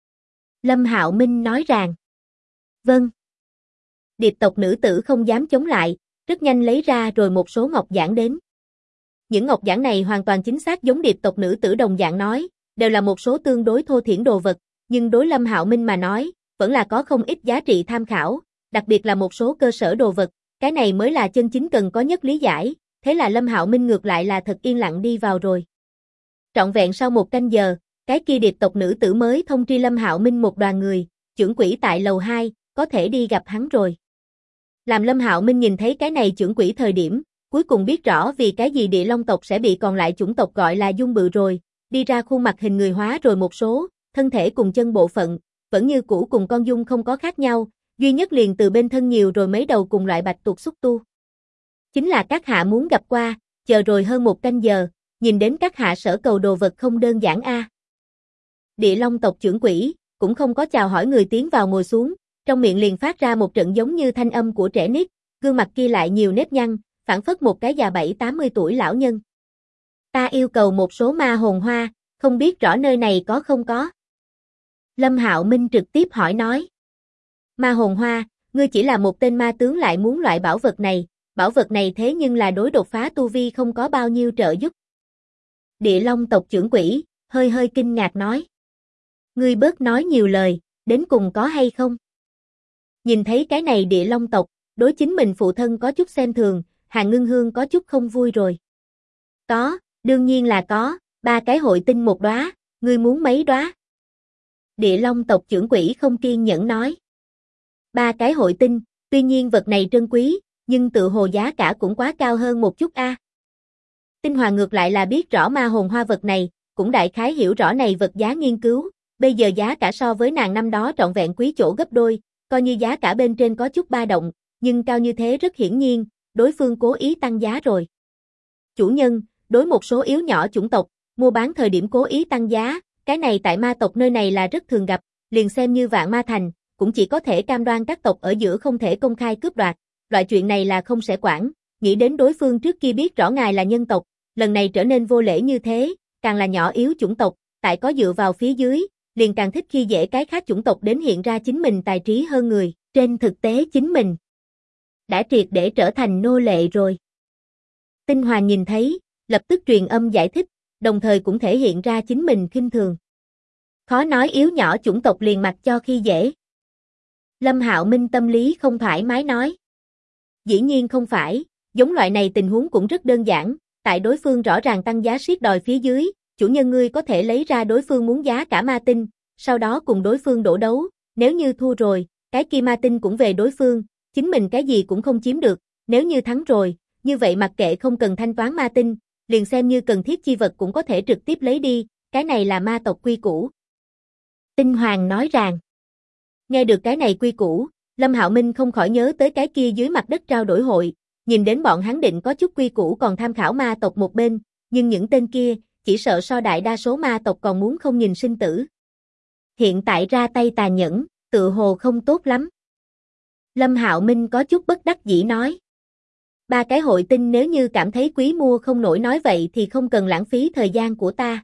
Lâm Hạo Minh nói rằng. Vâng. Điệp tộc nữ tử không dám chống lại, rất nhanh lấy ra rồi một số ngọc giản đến. Những ngọc giản này hoàn toàn chính xác giống điệp tộc nữ tử đồng dạng nói, đều là một số tương đối thô thiển đồ vật, nhưng đối Lâm Hạo Minh mà nói, vẫn là có không ít giá trị tham khảo, đặc biệt là một số cơ sở đồ vật, cái này mới là chân chính cần có nhất lý giải, thế là Lâm Hạo Minh ngược lại là thật yên lặng đi vào rồi. Trọn vẹn sau một canh giờ, cái kia điệp tộc nữ tử mới thông tri Lâm Hạo Minh một đoàn người, chưởng quỷ tại lầu 2, có thể đi gặp hắn rồi. Làm Lâm Hạo Minh nhìn thấy cái này chưởng quỷ thời điểm, cuối cùng biết rõ vì cái gì Địa Long tộc sẽ bị còn lại chủng tộc gọi là dung bự rồi, đi ra khuôn mặt hình người hóa rồi một số, thân thể cùng chân bộ phận, vẫn như cũ cùng con dung không có khác nhau, duy nhất liền từ bên thân nhiều rồi mấy đầu cùng loại bạch tuộc xúc tu. Chính là các hạ muốn gặp qua, chờ rồi hơn một canh giờ, nhìn đến các hạ sở cầu đồ vật không đơn giản a. Địa Long tộc chưởng quỷ, cũng không có chào hỏi người tiến vào ngồi xuống, trong miệng liền phát ra một trận giống như thanh âm của trẻ nít, gương mặt kia lại nhiều nếp nhăn, phảng phất một cái già 70-80 tuổi lão nhân. Ta yêu cầu một số ma hồn hoa, không biết rõ nơi này có không có. Lâm Hạo Minh trực tiếp hỏi nói. Ma hồn hoa, ngươi chỉ là một tên ma tướng lại muốn loại bảo vật này thế nhưng là đối đột phá tu vi không có bao nhiêu trợ giúp. Địa Long tộc chưởng quỷ, hơi kinh ngạc nói. Ngươi bớt nói nhiều lời, đến cùng có hay không? Nhìn thấy cái này Địa Long tộc, đối chính mình phụ thân có chút xem thường, Hàn Ngưng Hương có chút không vui rồi. Có, đương nhiên là có, 3 cái hội tinh một đóa, ngươi muốn mấy đóa? Địa Long tộc chưởng quỷ không kiên nhẫn nói. 3 cái hội tinh, tuy nhiên vật này trân quý, nhưng tự hồ giá cả cũng quá cao hơn một chút a. Tinh Hoàng ngược lại là biết rõ ma hồn hoa vật này, cũng đại khái hiểu rõ này vật giá nghiên cứu, bây giờ giá cả so với nàng năm đó trọn vẹn quý chỗ gấp đôi, coi như giá cả bên trên có chút ba động, nhưng cao như thế rất hiển nhiên, đối phương cố ý tăng giá rồi. Chủ nhân, đối một số yếu nhỏ chủng tộc, mua bán thời điểm cố ý tăng giá, cái này tại ma tộc nơi này là rất thường gặp, liền xem như Vạn Ma Thành, cũng chỉ có thể cam đoan các tộc ở giữa không thể công khai cướp đoạt, loại chuyện này là không sẽ quản, nghĩ đến đối phương trước kia biết rõ ngài là nhân tộc, lần này trở nên vô lễ như thế, càng là nhỏ yếu chủng tộc, tại có dựa vào phía dưới, liền càng thích khi dễ cái khác chủng tộc đến hiện ra chính mình tài trí hơn người, trên thực tế chính mình đã triệt để trở thành nô lệ rồi. Tinh Hoàng nhìn thấy, lập tức truyền âm giải thích, đồng thời cũng thể hiện ra chính mình khinh thường. Khó nói yếu nhỏ chủng tộc liền mặc cho khi dễ. Lâm Hạo Minh tâm lý không thoải mái nói. Dĩ nhiên không phải, giống loại này tình huống cũng rất đơn giản, tại đối phương rõ ràng tăng giá siết đòi phía dưới, chủ nhân ngươi có thể lấy ra đối phương muốn giá cả ma tinh, sau đó cùng đối phương đổ đấu, nếu như thua rồi, cái kia ma tinh cũng về đối phương, chính mình cái gì cũng không chiếm được, nếu như thắng rồi, như vậy mặc kệ không cần thanh toán ma tinh, liền xem như cần thiết chi vật cũng có thể trực tiếp lấy đi, cái này là ma tộc quy củ. Tinh Hoàng nói rằng, nghe được cái này quy củ, Lâm Hạo Minh không khỏi nhớ tới cái kia dưới mặt đất trao đổi hội, nhìn đến bọn hắn định có chút quy củ còn tham khảo ma tộc một bên, nhưng những tên kia, chỉ sợ so đại đa số ma tộc còn muốn không nhìn sinh tử. Hiện tại ra tay tàn nhẫn, tựa hồ không tốt lắm. Lâm Hạo Minh có chút bất đắc dĩ nói. 3 cái hội tinh nếu như cảm thấy quý mua không nổi nói vậy thì không cần lãng phí thời gian của ta.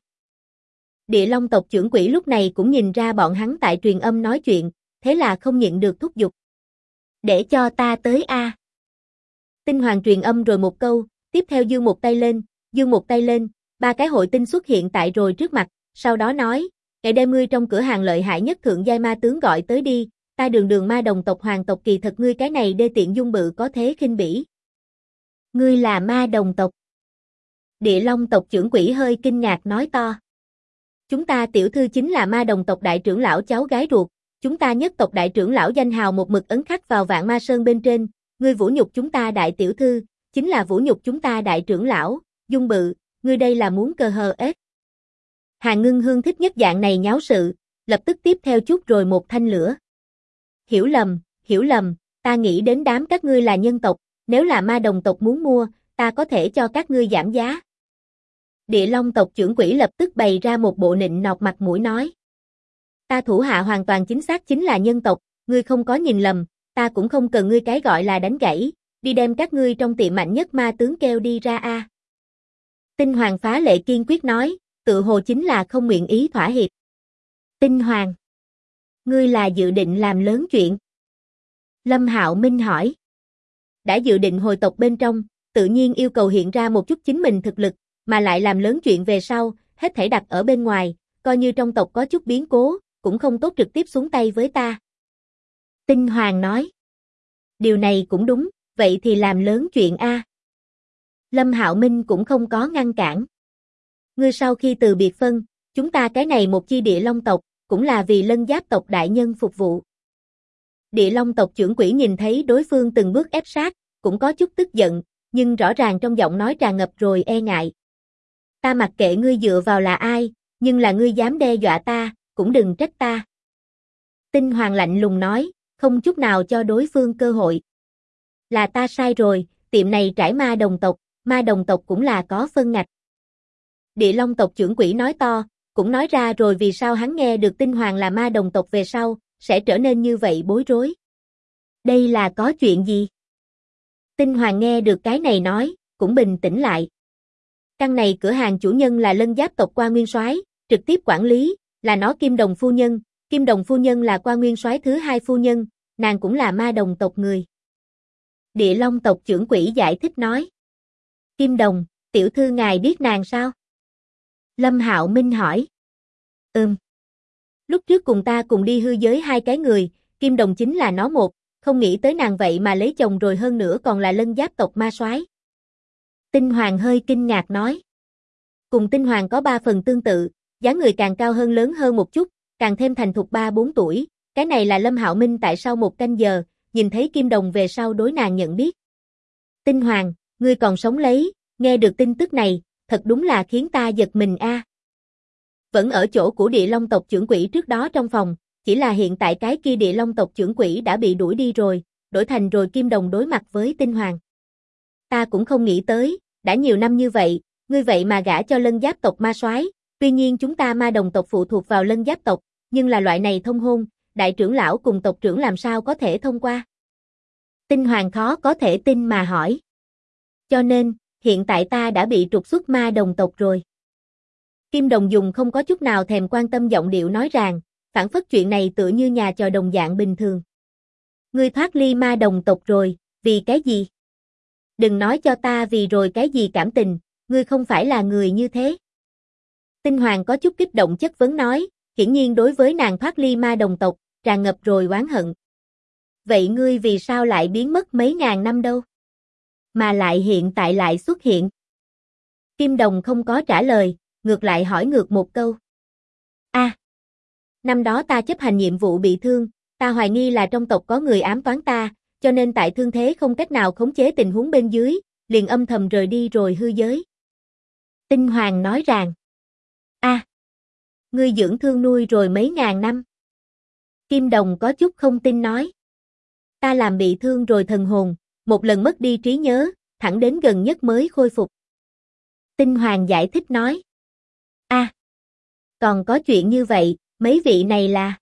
Địa Long tộc trưởng quỷ lúc này cũng nhìn ra bọn hắn tại truyền âm nói chuyện, thế là không nhịn được thúc giục. Để cho ta tới a. Tinh Hoàng truyền âm rồi một câu, tiếp theo giương một tay lên, 3 cái hội tinh xuất hiện tại rồi trước mặt, sau đó nói, ngày đêm ngươi trong cửa hàng lợi hại nhất thượng giai ma tướng gọi tới đi, ta đường ma đồng tộc hoàng tộc kỳ thật ngươi cái này đê tiện dung bự có thế khinh bỉ. Ngươi là ma đồng tộc. Địa Long tộc trưởng quỷ hơi kinh ngạc nói to. Chúng ta tiểu thư chính là ma đồng tộc đại trưởng lão cháu gái ruột, chúng ta nhất tộc đại trưởng lão danh hào một mực ấn khắc vào Vạn Ma Sơn bên trên, ngươi vũ nhục chúng ta đại tiểu thư, chính là vũ nhục chúng ta đại trưởng lão, dung bự, ngươi đây là muốn cơ hờ ếch. Hà Ngưng Hương thích nhất dạng này nháo sự, lập tức tiếp theo chút rồi một thanh lửa. Hiểu lầm, ta nghĩ đến đám các ngươi là nhân tộc, nếu là ma đồng tộc muốn mua, ta có thể cho các ngươi giảm giá. Địa Long tộc trưởng quỷ lập tức bày ra một bộ nịnh nọt mặt mũi nói. Ta thủ hạ hoàn toàn chính xác chính là nhân tộc, ngươi không có nhìn lầm, ta cũng không cần ngươi cái gọi là đánh gãy, đi đem các ngươi trong tiệm mạnh nhất ma tướng kêu đi ra a. Tinh Hoàng phá lệ kiên quyết nói, tự hồ chính là không nguyện ý thỏa hiệp. Tinh Hoàng, ngươi là dự định làm lớn chuyện? Lâm Hạo Minh hỏi. Đã dự định hồi tộc bên trong, tự nhiên yêu cầu hiện ra một chút chính mình thực lực, mà lại làm lớn chuyện về sau, hết thảy đặt ở bên ngoài, coi như trong tộc có chút biến cố, cũng không tốt trực tiếp xuống tay với ta. Tinh Hoàng nói. Điều này cũng đúng, vậy thì làm lớn chuyện a. Lâm Hạo Minh cũng không có ngăn cản. Ngươi sau khi từ biệt phân, chúng ta cái này một chi Địa Long tộc, cũng là vì Lân Giáp tộc đại nhân phục vụ. Địa Long tộc trưởng quỷ nhìn thấy đối phương từng bước ép sát, cũng có chút tức giận, nhưng rõ ràng trong giọng nói tràn ngập rồi e ngại. Ta mặc kệ ngươi dựa vào là ai, nhưng là ngươi dám đe dọa ta, cũng đừng trách ta. Tinh Hoàng lạnh lùng nói, không chút nào cho đối phương cơ hội. Là ta sai rồi, tiệm này trải ma đồng tộc cũng là có phân ngạch. Địa Long tộc trưởng quỷ nói to, cũng nói ra rồi vì sao hắn nghe được Tinh Hoàng là ma đồng tộc về sau, sẽ trở nên như vậy bối rối. Đây là có chuyện gì? Tinh Hoàng nghe được cái này nói, cũng bình tĩnh lại. Căn này cửa hàng chủ nhân là Lân Giáp tộc Qua Nguyên Soái, trực tiếp quản lý, là nó Kim Đồng phu nhân. Kim Đồng phu nhân là Qua Nguyên Soái thứ 2 phu nhân, nàng cũng là ma đồng tộc người. Địa Long tộc trưởng quỷ giải thích nói. Kim Đồng, tiểu thư ngài biết nàng sao? Lâm Hạo Minh hỏi. Lúc trước cùng ta cùng đi hư giới 2 cái người, Kim Đồng chính là nó một, không nghĩ tới nàng vậy mà lấy chồng rồi hơn nữa còn là Lân Giáp tộc ma soái. Tinh Hoàng hơi kinh ngạc nói. Cùng Tinh Hoàng có 3 phần tương tự, dáng người càng cao hơn lớn hơn một chút, càng thêm thành thục 3-4 tuổi, cái này là Lâm Hạo Minh tại sau 1 canh giờ, nhìn thấy Kim Đồng về sau đối nàng nhận biết. Tinh Hoàng, ngươi còn sống lấy, nghe được tin tức này, thật đúng là khiến ta giật mình a. Vẫn ở chỗ của Địa Long tộc trưởng quỷ trước đó trong phòng, chỉ là hiện tại cái kia Địa Long tộc trưởng quỷ đã bị đuổi đi rồi, đổi thành rồi Kim Đồng đối mặt với Tinh Hoàng. Ta cũng không nghĩ tới, đã nhiều năm như vậy, ngươi vậy mà gả cho Lân Giáp tộc ma soái, tuy nhiên chúng ta ma đồng tộc phụ thuộc vào Lân Giáp tộc, nhưng là loại này thông hôn, đại trưởng lão cùng tộc trưởng làm sao có thể thông qua? Tinh Hoàng khó có thể tin mà hỏi. Cho nên, hiện tại ta đã bị trục xuất ma đồng tộc rồi. Kim Đồng dùng không có chút nào thèm quan tâm giọng điệu nói rằng, phản phất chuyện này tựa như nhà trò đồng dạng bình thường. Ngươi thoát ly ma đồng tộc rồi, vì cái gì? Đừng nói cho ta vì rồi cái gì cảm tình, ngươi không phải là người như thế. Tinh Hoàng có chút kích động chất vấn nói, hiển nhiên đối với nàng thoát ly ma đồng tộc, tràn ngập rồi oán hận. Vậy ngươi vì sao lại biến mất mấy ngàn năm đâu? Mà lại hiện tại lại xuất hiện. Kim Đồng không có trả lời, ngược lại hỏi ngược một câu. Năm đó ta chấp hành nhiệm vụ bị thương, ta hoài nghi là trong tộc có người ám toán ta, cho nên tại thương thế không cách nào khống chế tình huống bên dưới, liền âm thầm rời đi rồi hư giới. Tinh Hoàng nói rằng, ngươi dưỡng thương nuôi rồi mấy ngàn năm. Kim Đồng có chút không tin nói. Ta làm bị thương rồi thần hồn, một lần mất đi trí nhớ, thẳng đến gần nhất mới khôi phục. Tinh Hoàng giải thích nói. Còn có chuyện như vậy, mấy vị này là...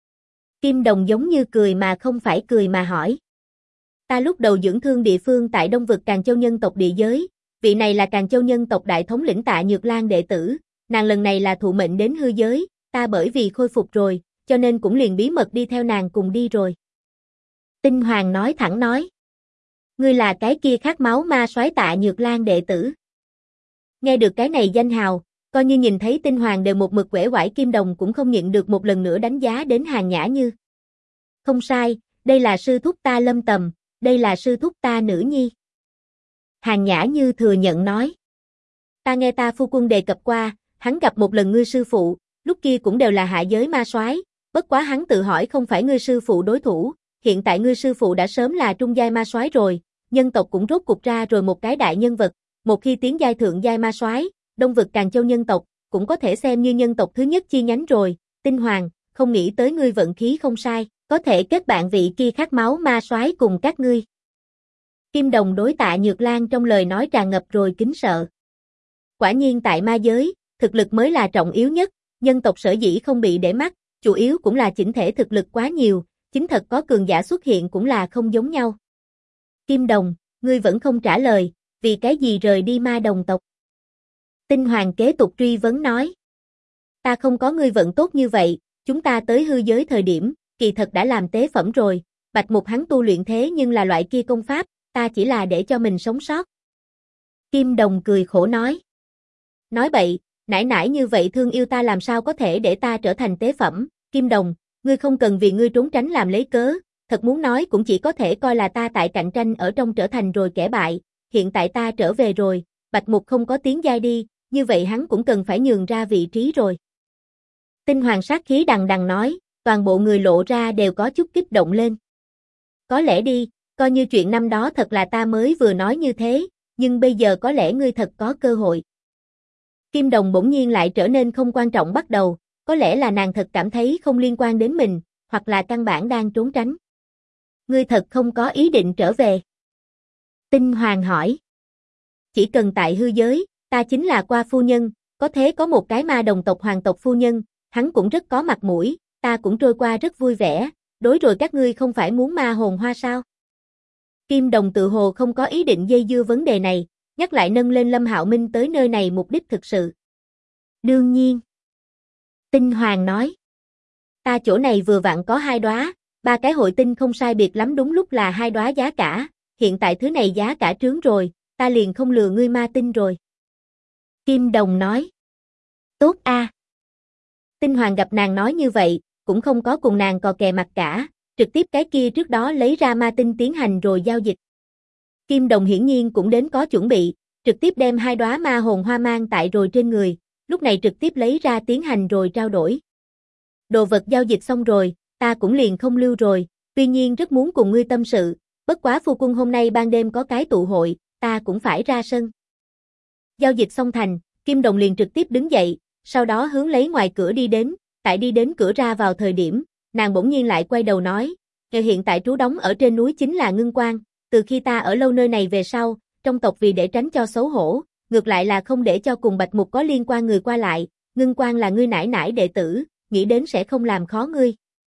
Kim Đồng giống như cười mà không phải cười mà hỏi. Ta lúc đầu dưỡng thương địa phương tại Đông vực Càn Châu nhân tộc địa giới, vị này là Càn Châu nhân tộc đại thống lĩnh Tạ Nhược Lan đệ tử, nàng lần này là thụ mệnh đến hư giới, ta bởi vì khôi phục rồi, cho nên cũng liền bí mật đi theo nàng cùng đi rồi. Tinh Hoàng nói thẳng nói. Ngươi là cái kia khát máu ma soái Tạ Nhược Lan đệ tử. Nghe được cái này danh hào, coi như nhìn thấy Tinh Hoàng đều một mực uể oải. Kim Đồng cũng không nhịn được một lần nữa đánh giá đến Hàn Nhã Như. Không sai, đây là sư thúc ta Lâm Tầm, đây là sư thúc ta Nữ Nhi. Hàn Nhã Như thừa nhận nói. Ta nghe ta phu quân đề cập qua, hắn gặp một lần ngươi sư phụ, lúc kia cũng đều là hạ giới ma soái, bất quá hắn tự hỏi không phải ngươi sư phụ đối thủ, hiện tại ngươi sư phụ đã sớm là trung giai ma soái rồi, nhân tộc cũng rốt cục ra rồi một cái đại nhân vật, một khi tiến giai thượng giai ma soái, Đông vực Càn Châu nhân tộc cũng có thể xem như nhân tộc thứ nhất chi nhánh rồi. Tinh Hoàng, không nghĩ tới ngươi vận khí không sai, có thể kết bạn vị kia khát máu ma soái cùng các ngươi. Kim Đồng đối Tạ Nhược Lan trong lời nói tràn ngập rồi kính sợ. Quả nhiên tại ma giới, thực lực mới là trọng yếu nhất, nhân tộc sở dĩ không bị để mắt, chủ yếu cũng là chỉnh thể thực lực quá nhiều, chính thật có cường giả xuất hiện cũng là không giống nhau. Kim Đồng, ngươi vẫn không trả lời, vì cái gì rời đi ma đồng tộc? Tinh Hoàng kế tục truy vấn nói. Ta không có ngươi vận tốt như vậy, chúng ta tới hư giới thời điểm, kỳ thật đã làm tế phẩm rồi, Bạch Mục hắn tu luyện thế nhưng là loại kia công pháp, ta chỉ là để cho mình sống sót. Kim Đồng cười khổ nói. Nói bậy, nãi nãi như vậy thương yêu ta làm sao có thể để ta trở thành tế phẩm. Kim Đồng, ngươi không cần vì ngươi trốn tránh làm lấy cớ, thật muốn nói cũng chỉ có thể coi là ta tại cạnh tranh ở trong trở thành rồi kẻ bại, hiện tại ta trở về rồi, Bạch Mục không có tiến giai đi, như vậy hắn cũng cần phải nhường ra vị trí rồi. Tinh Hoàng sát khí đằng đằng nói, toàn bộ người lộ ra đều có chút kích động lên. Có lẽ đi, coi như chuyện năm đó thật là ta mới vừa nói như thế, nhưng bây giờ có lẽ ngươi thật có cơ hội. Kim Đồng bỗng nhiên lại trở nên không quan trọng bắt đầu, có lẽ là nàng thật cảm thấy không liên quan đến mình, hoặc là căn bản đang trốn tránh. Ngươi thật không có ý định trở về? Tinh Hoàng hỏi. Chỉ cần tại hư giới, ta chính là qua phu nhân, có thế có một cái ma đồng tộc hoàng tộc phu nhân, hắn cũng rất có mặt mũi, ta cũng trôi qua rất vui vẻ, đối rồi các ngươi không phải muốn ma hồn hoa sao? Kim Đồng tự hồ không có ý định dây dưa vấn đề này, nhắc lại nâng lên Lâm Hạo Minh tới nơi này mục đích thực sự. Đương nhiên. Tinh Hoàng nói. Ta chỗ này vừa vặn có 2 đóa, 3 cái hội tinh không sai biệt lắm đúng lúc là 2 đóa giá cả, hiện tại thứ này giá cả trướng rồi, ta liền không lừa ngươi ma tinh rồi. Kim Đồng nói. Tốt a. Tinh Hoàng gặp nàng nói như vậy, cũng không có cùng nàng cò kè mặt cả, trực tiếp cái kia trước đó lấy ra ma tinh tiến hành rồi giao dịch. Kim Đồng hiển nhiên cũng đến có chuẩn bị, trực tiếp đem 2 đóa ma hồn hoa mang tại rồi trên người, lúc này trực tiếp lấy ra tiến hành rồi trao đổi. Đồ vật giao dịch xong rồi, ta cũng liền không lưu rồi, tuy nhiên rất muốn cùng ngươi tâm sự, bất quá phu quân hôm nay ban đêm có cái tụ hội, ta cũng phải ra sân. Giao dịch xong thành, Kim Đồng liền trực tiếp đứng dậy, sau đó hướng lấy ngoài cửa đi đến, tại đi đến cửa ra vào thời điểm, nàng bỗng nhiên lại quay đầu nói, hiện tại trú đóng ở trên núi chính là Ngưng Quang, từ khi ta ở lâu nơi này về sau, trong tộc vì để tránh cho xấu hổ, ngược lại là không để cho cùng Bạch Mục có liên quan người qua lại, Ngưng Quang là ngươi nải nải đệ tử, nghĩ đến sẽ không làm khó ngươi.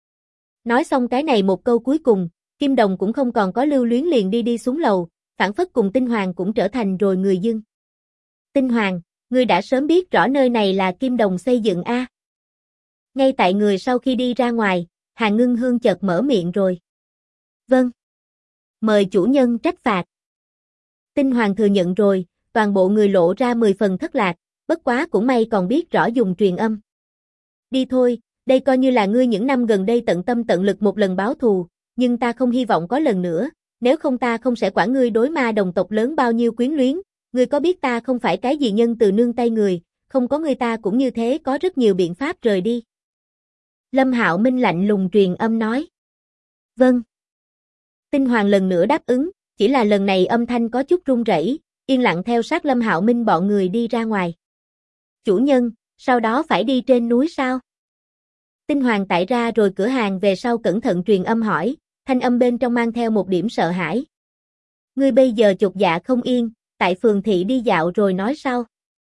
Nói xong cái này một câu cuối cùng, Kim Đồng cũng không còn có lưu luyến liền đi xuống lầu, phản phất cùng Tinh Hoàng cũng trở thành rồi người dưng. Tinh Hoàng, ngươi đã sớm biết rõ nơi này là Kim Đồng xây dựng a? Ngay tại người sau khi đi ra ngoài, Hàn Ngưng Hương chợt mở miệng rồi. Vâng. Mời chủ nhân trách phạt. Tinh Hoàng thừa nhận rồi, toàn bộ người lộ ra 10 phần thất lạc, bất quá cũng may còn biết rõ dùng truyền âm. Đi thôi, đây coi như là ngươi những năm gần đây tận tâm tận lực một lần báo thù, nhưng ta không hy vọng có lần nữa, nếu không ta không sẽ quản ngươi đối ma đồng tộc lớn bao nhiêu quyến luyến, ngươi có biết ta không phải cái gì nhân từ nương tay người, không có ngươi ta cũng như thế có rất nhiều biện pháp rời đi. Lâm Hạo Minh lạnh lùng truyền âm nói. Vâng. Tinh Hoàng lần nữa đáp ứng, chỉ là lần này âm thanh có chút run rẩy, yên lặng theo sát Lâm Hạo Minh bọn người đi ra ngoài. Chủ nhân, sau đó phải đi trên núi sao? Tinh Hoàng tải ra rồi cửa hàng về sau cẩn thận truyền âm hỏi, thanh âm bên trong mang theo một điểm sợ hãi. Ngươi bây giờ chột dạ không yên, tại phường thị đi dạo rồi nói sau.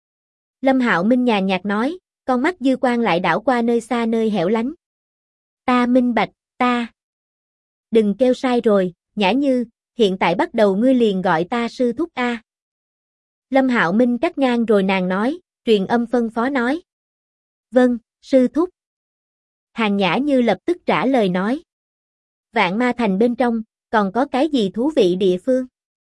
Lâm Hạo Minh nhàn nhạt nói, con mắt dư quang lại đảo qua nơi xa nơi hẻo lánh. Ta minh bạch, ta. Đừng kêu sai rồi, Nhã Như, hiện tại bắt đầu ngươi liền gọi ta sư thúc a. Lâm Hạo Minh cắt ngang rồi nàng nói, truyền âm phân phó nói. Vâng, sư thúc. Hàng Nhã Như lập tức trả lời nói. Vạn Ma Thành bên trong, còn có cái gì thú vị địa phương?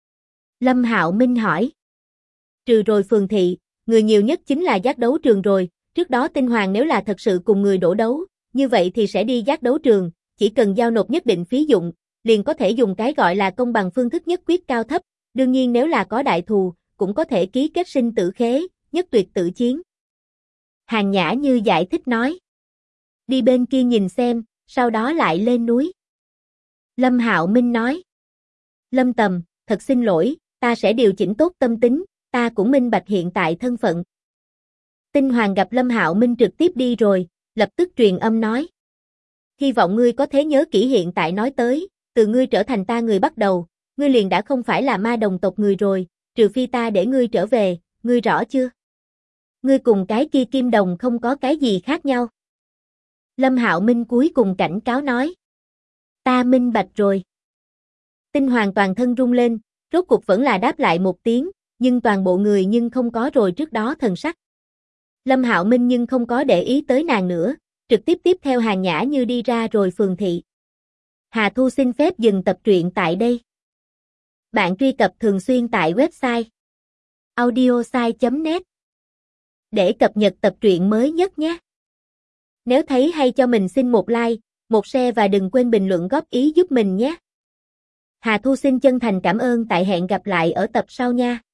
Lâm Hạo Minh hỏi. Trừ rồi phường thị, người nhiều nhất chính là giác đấu trường rồi, trước đó Tinh Hoàng nếu là thật sự cùng người đổ đấu, như vậy thì sẽ đi giác đấu trường, chỉ cần giao nộp nhất định phí dụng, liền có thể dùng cái gọi là công bằng phương thức nhất quyết cao thấp, đương nhiên nếu là có đại thù, cũng có thể ký kết sinh tử khế, nhất tuyệt tử chiến. Hàng Nhã Như giải thích nói. Đi bên kia nhìn xem, sau đó lại lên núi. Lâm Hạo Minh nói. Lâm Tầm, thật xin lỗi, ta sẽ điều chỉnh tốt tâm tính, ta cũng minh bạch hiện tại thân phận. Tinh Hoàng gặp Lâm Hạo Minh trực tiếp đi rồi, lập tức truyền âm nói. Hy vọng ngươi có thể nhớ kỹ hiện tại nói tới, từ ngươi trở thành ta người bắt đầu, ngươi liền đã không phải là ma đồng tộc người rồi, trừ phi ta để ngươi trở về, ngươi rõ chưa? Ngươi cùng cái kia Kim Đồng không có cái gì khác nhau. Lâm Hạo Minh cuối cùng cảnh cáo nói. Ta minh bạch rồi. Tinh Hoàng toàn thân rung lên, rốt cục vẫn là đáp lại một tiếng, nhưng toàn bộ người nhưng không có rồi trước đó thần sắc. Lâm Hạo Minh nhưng không có để ý tới nàng nữa, trực tiếp theo Hàng Nhã Như đi ra rồi phường thị. Hà Thu xin phép dừng tập truyện tại đây. Bạn truy cập thường xuyên tại website audiosai.net để cập nhật tập truyện mới nhất nhé. Nếu thấy hay cho mình xin một like, một share và đừng quên bình luận góp ý giúp mình nhé. Hà Thu xin chân thành cảm ơn, tại hẹn gặp lại ở tập sau nha.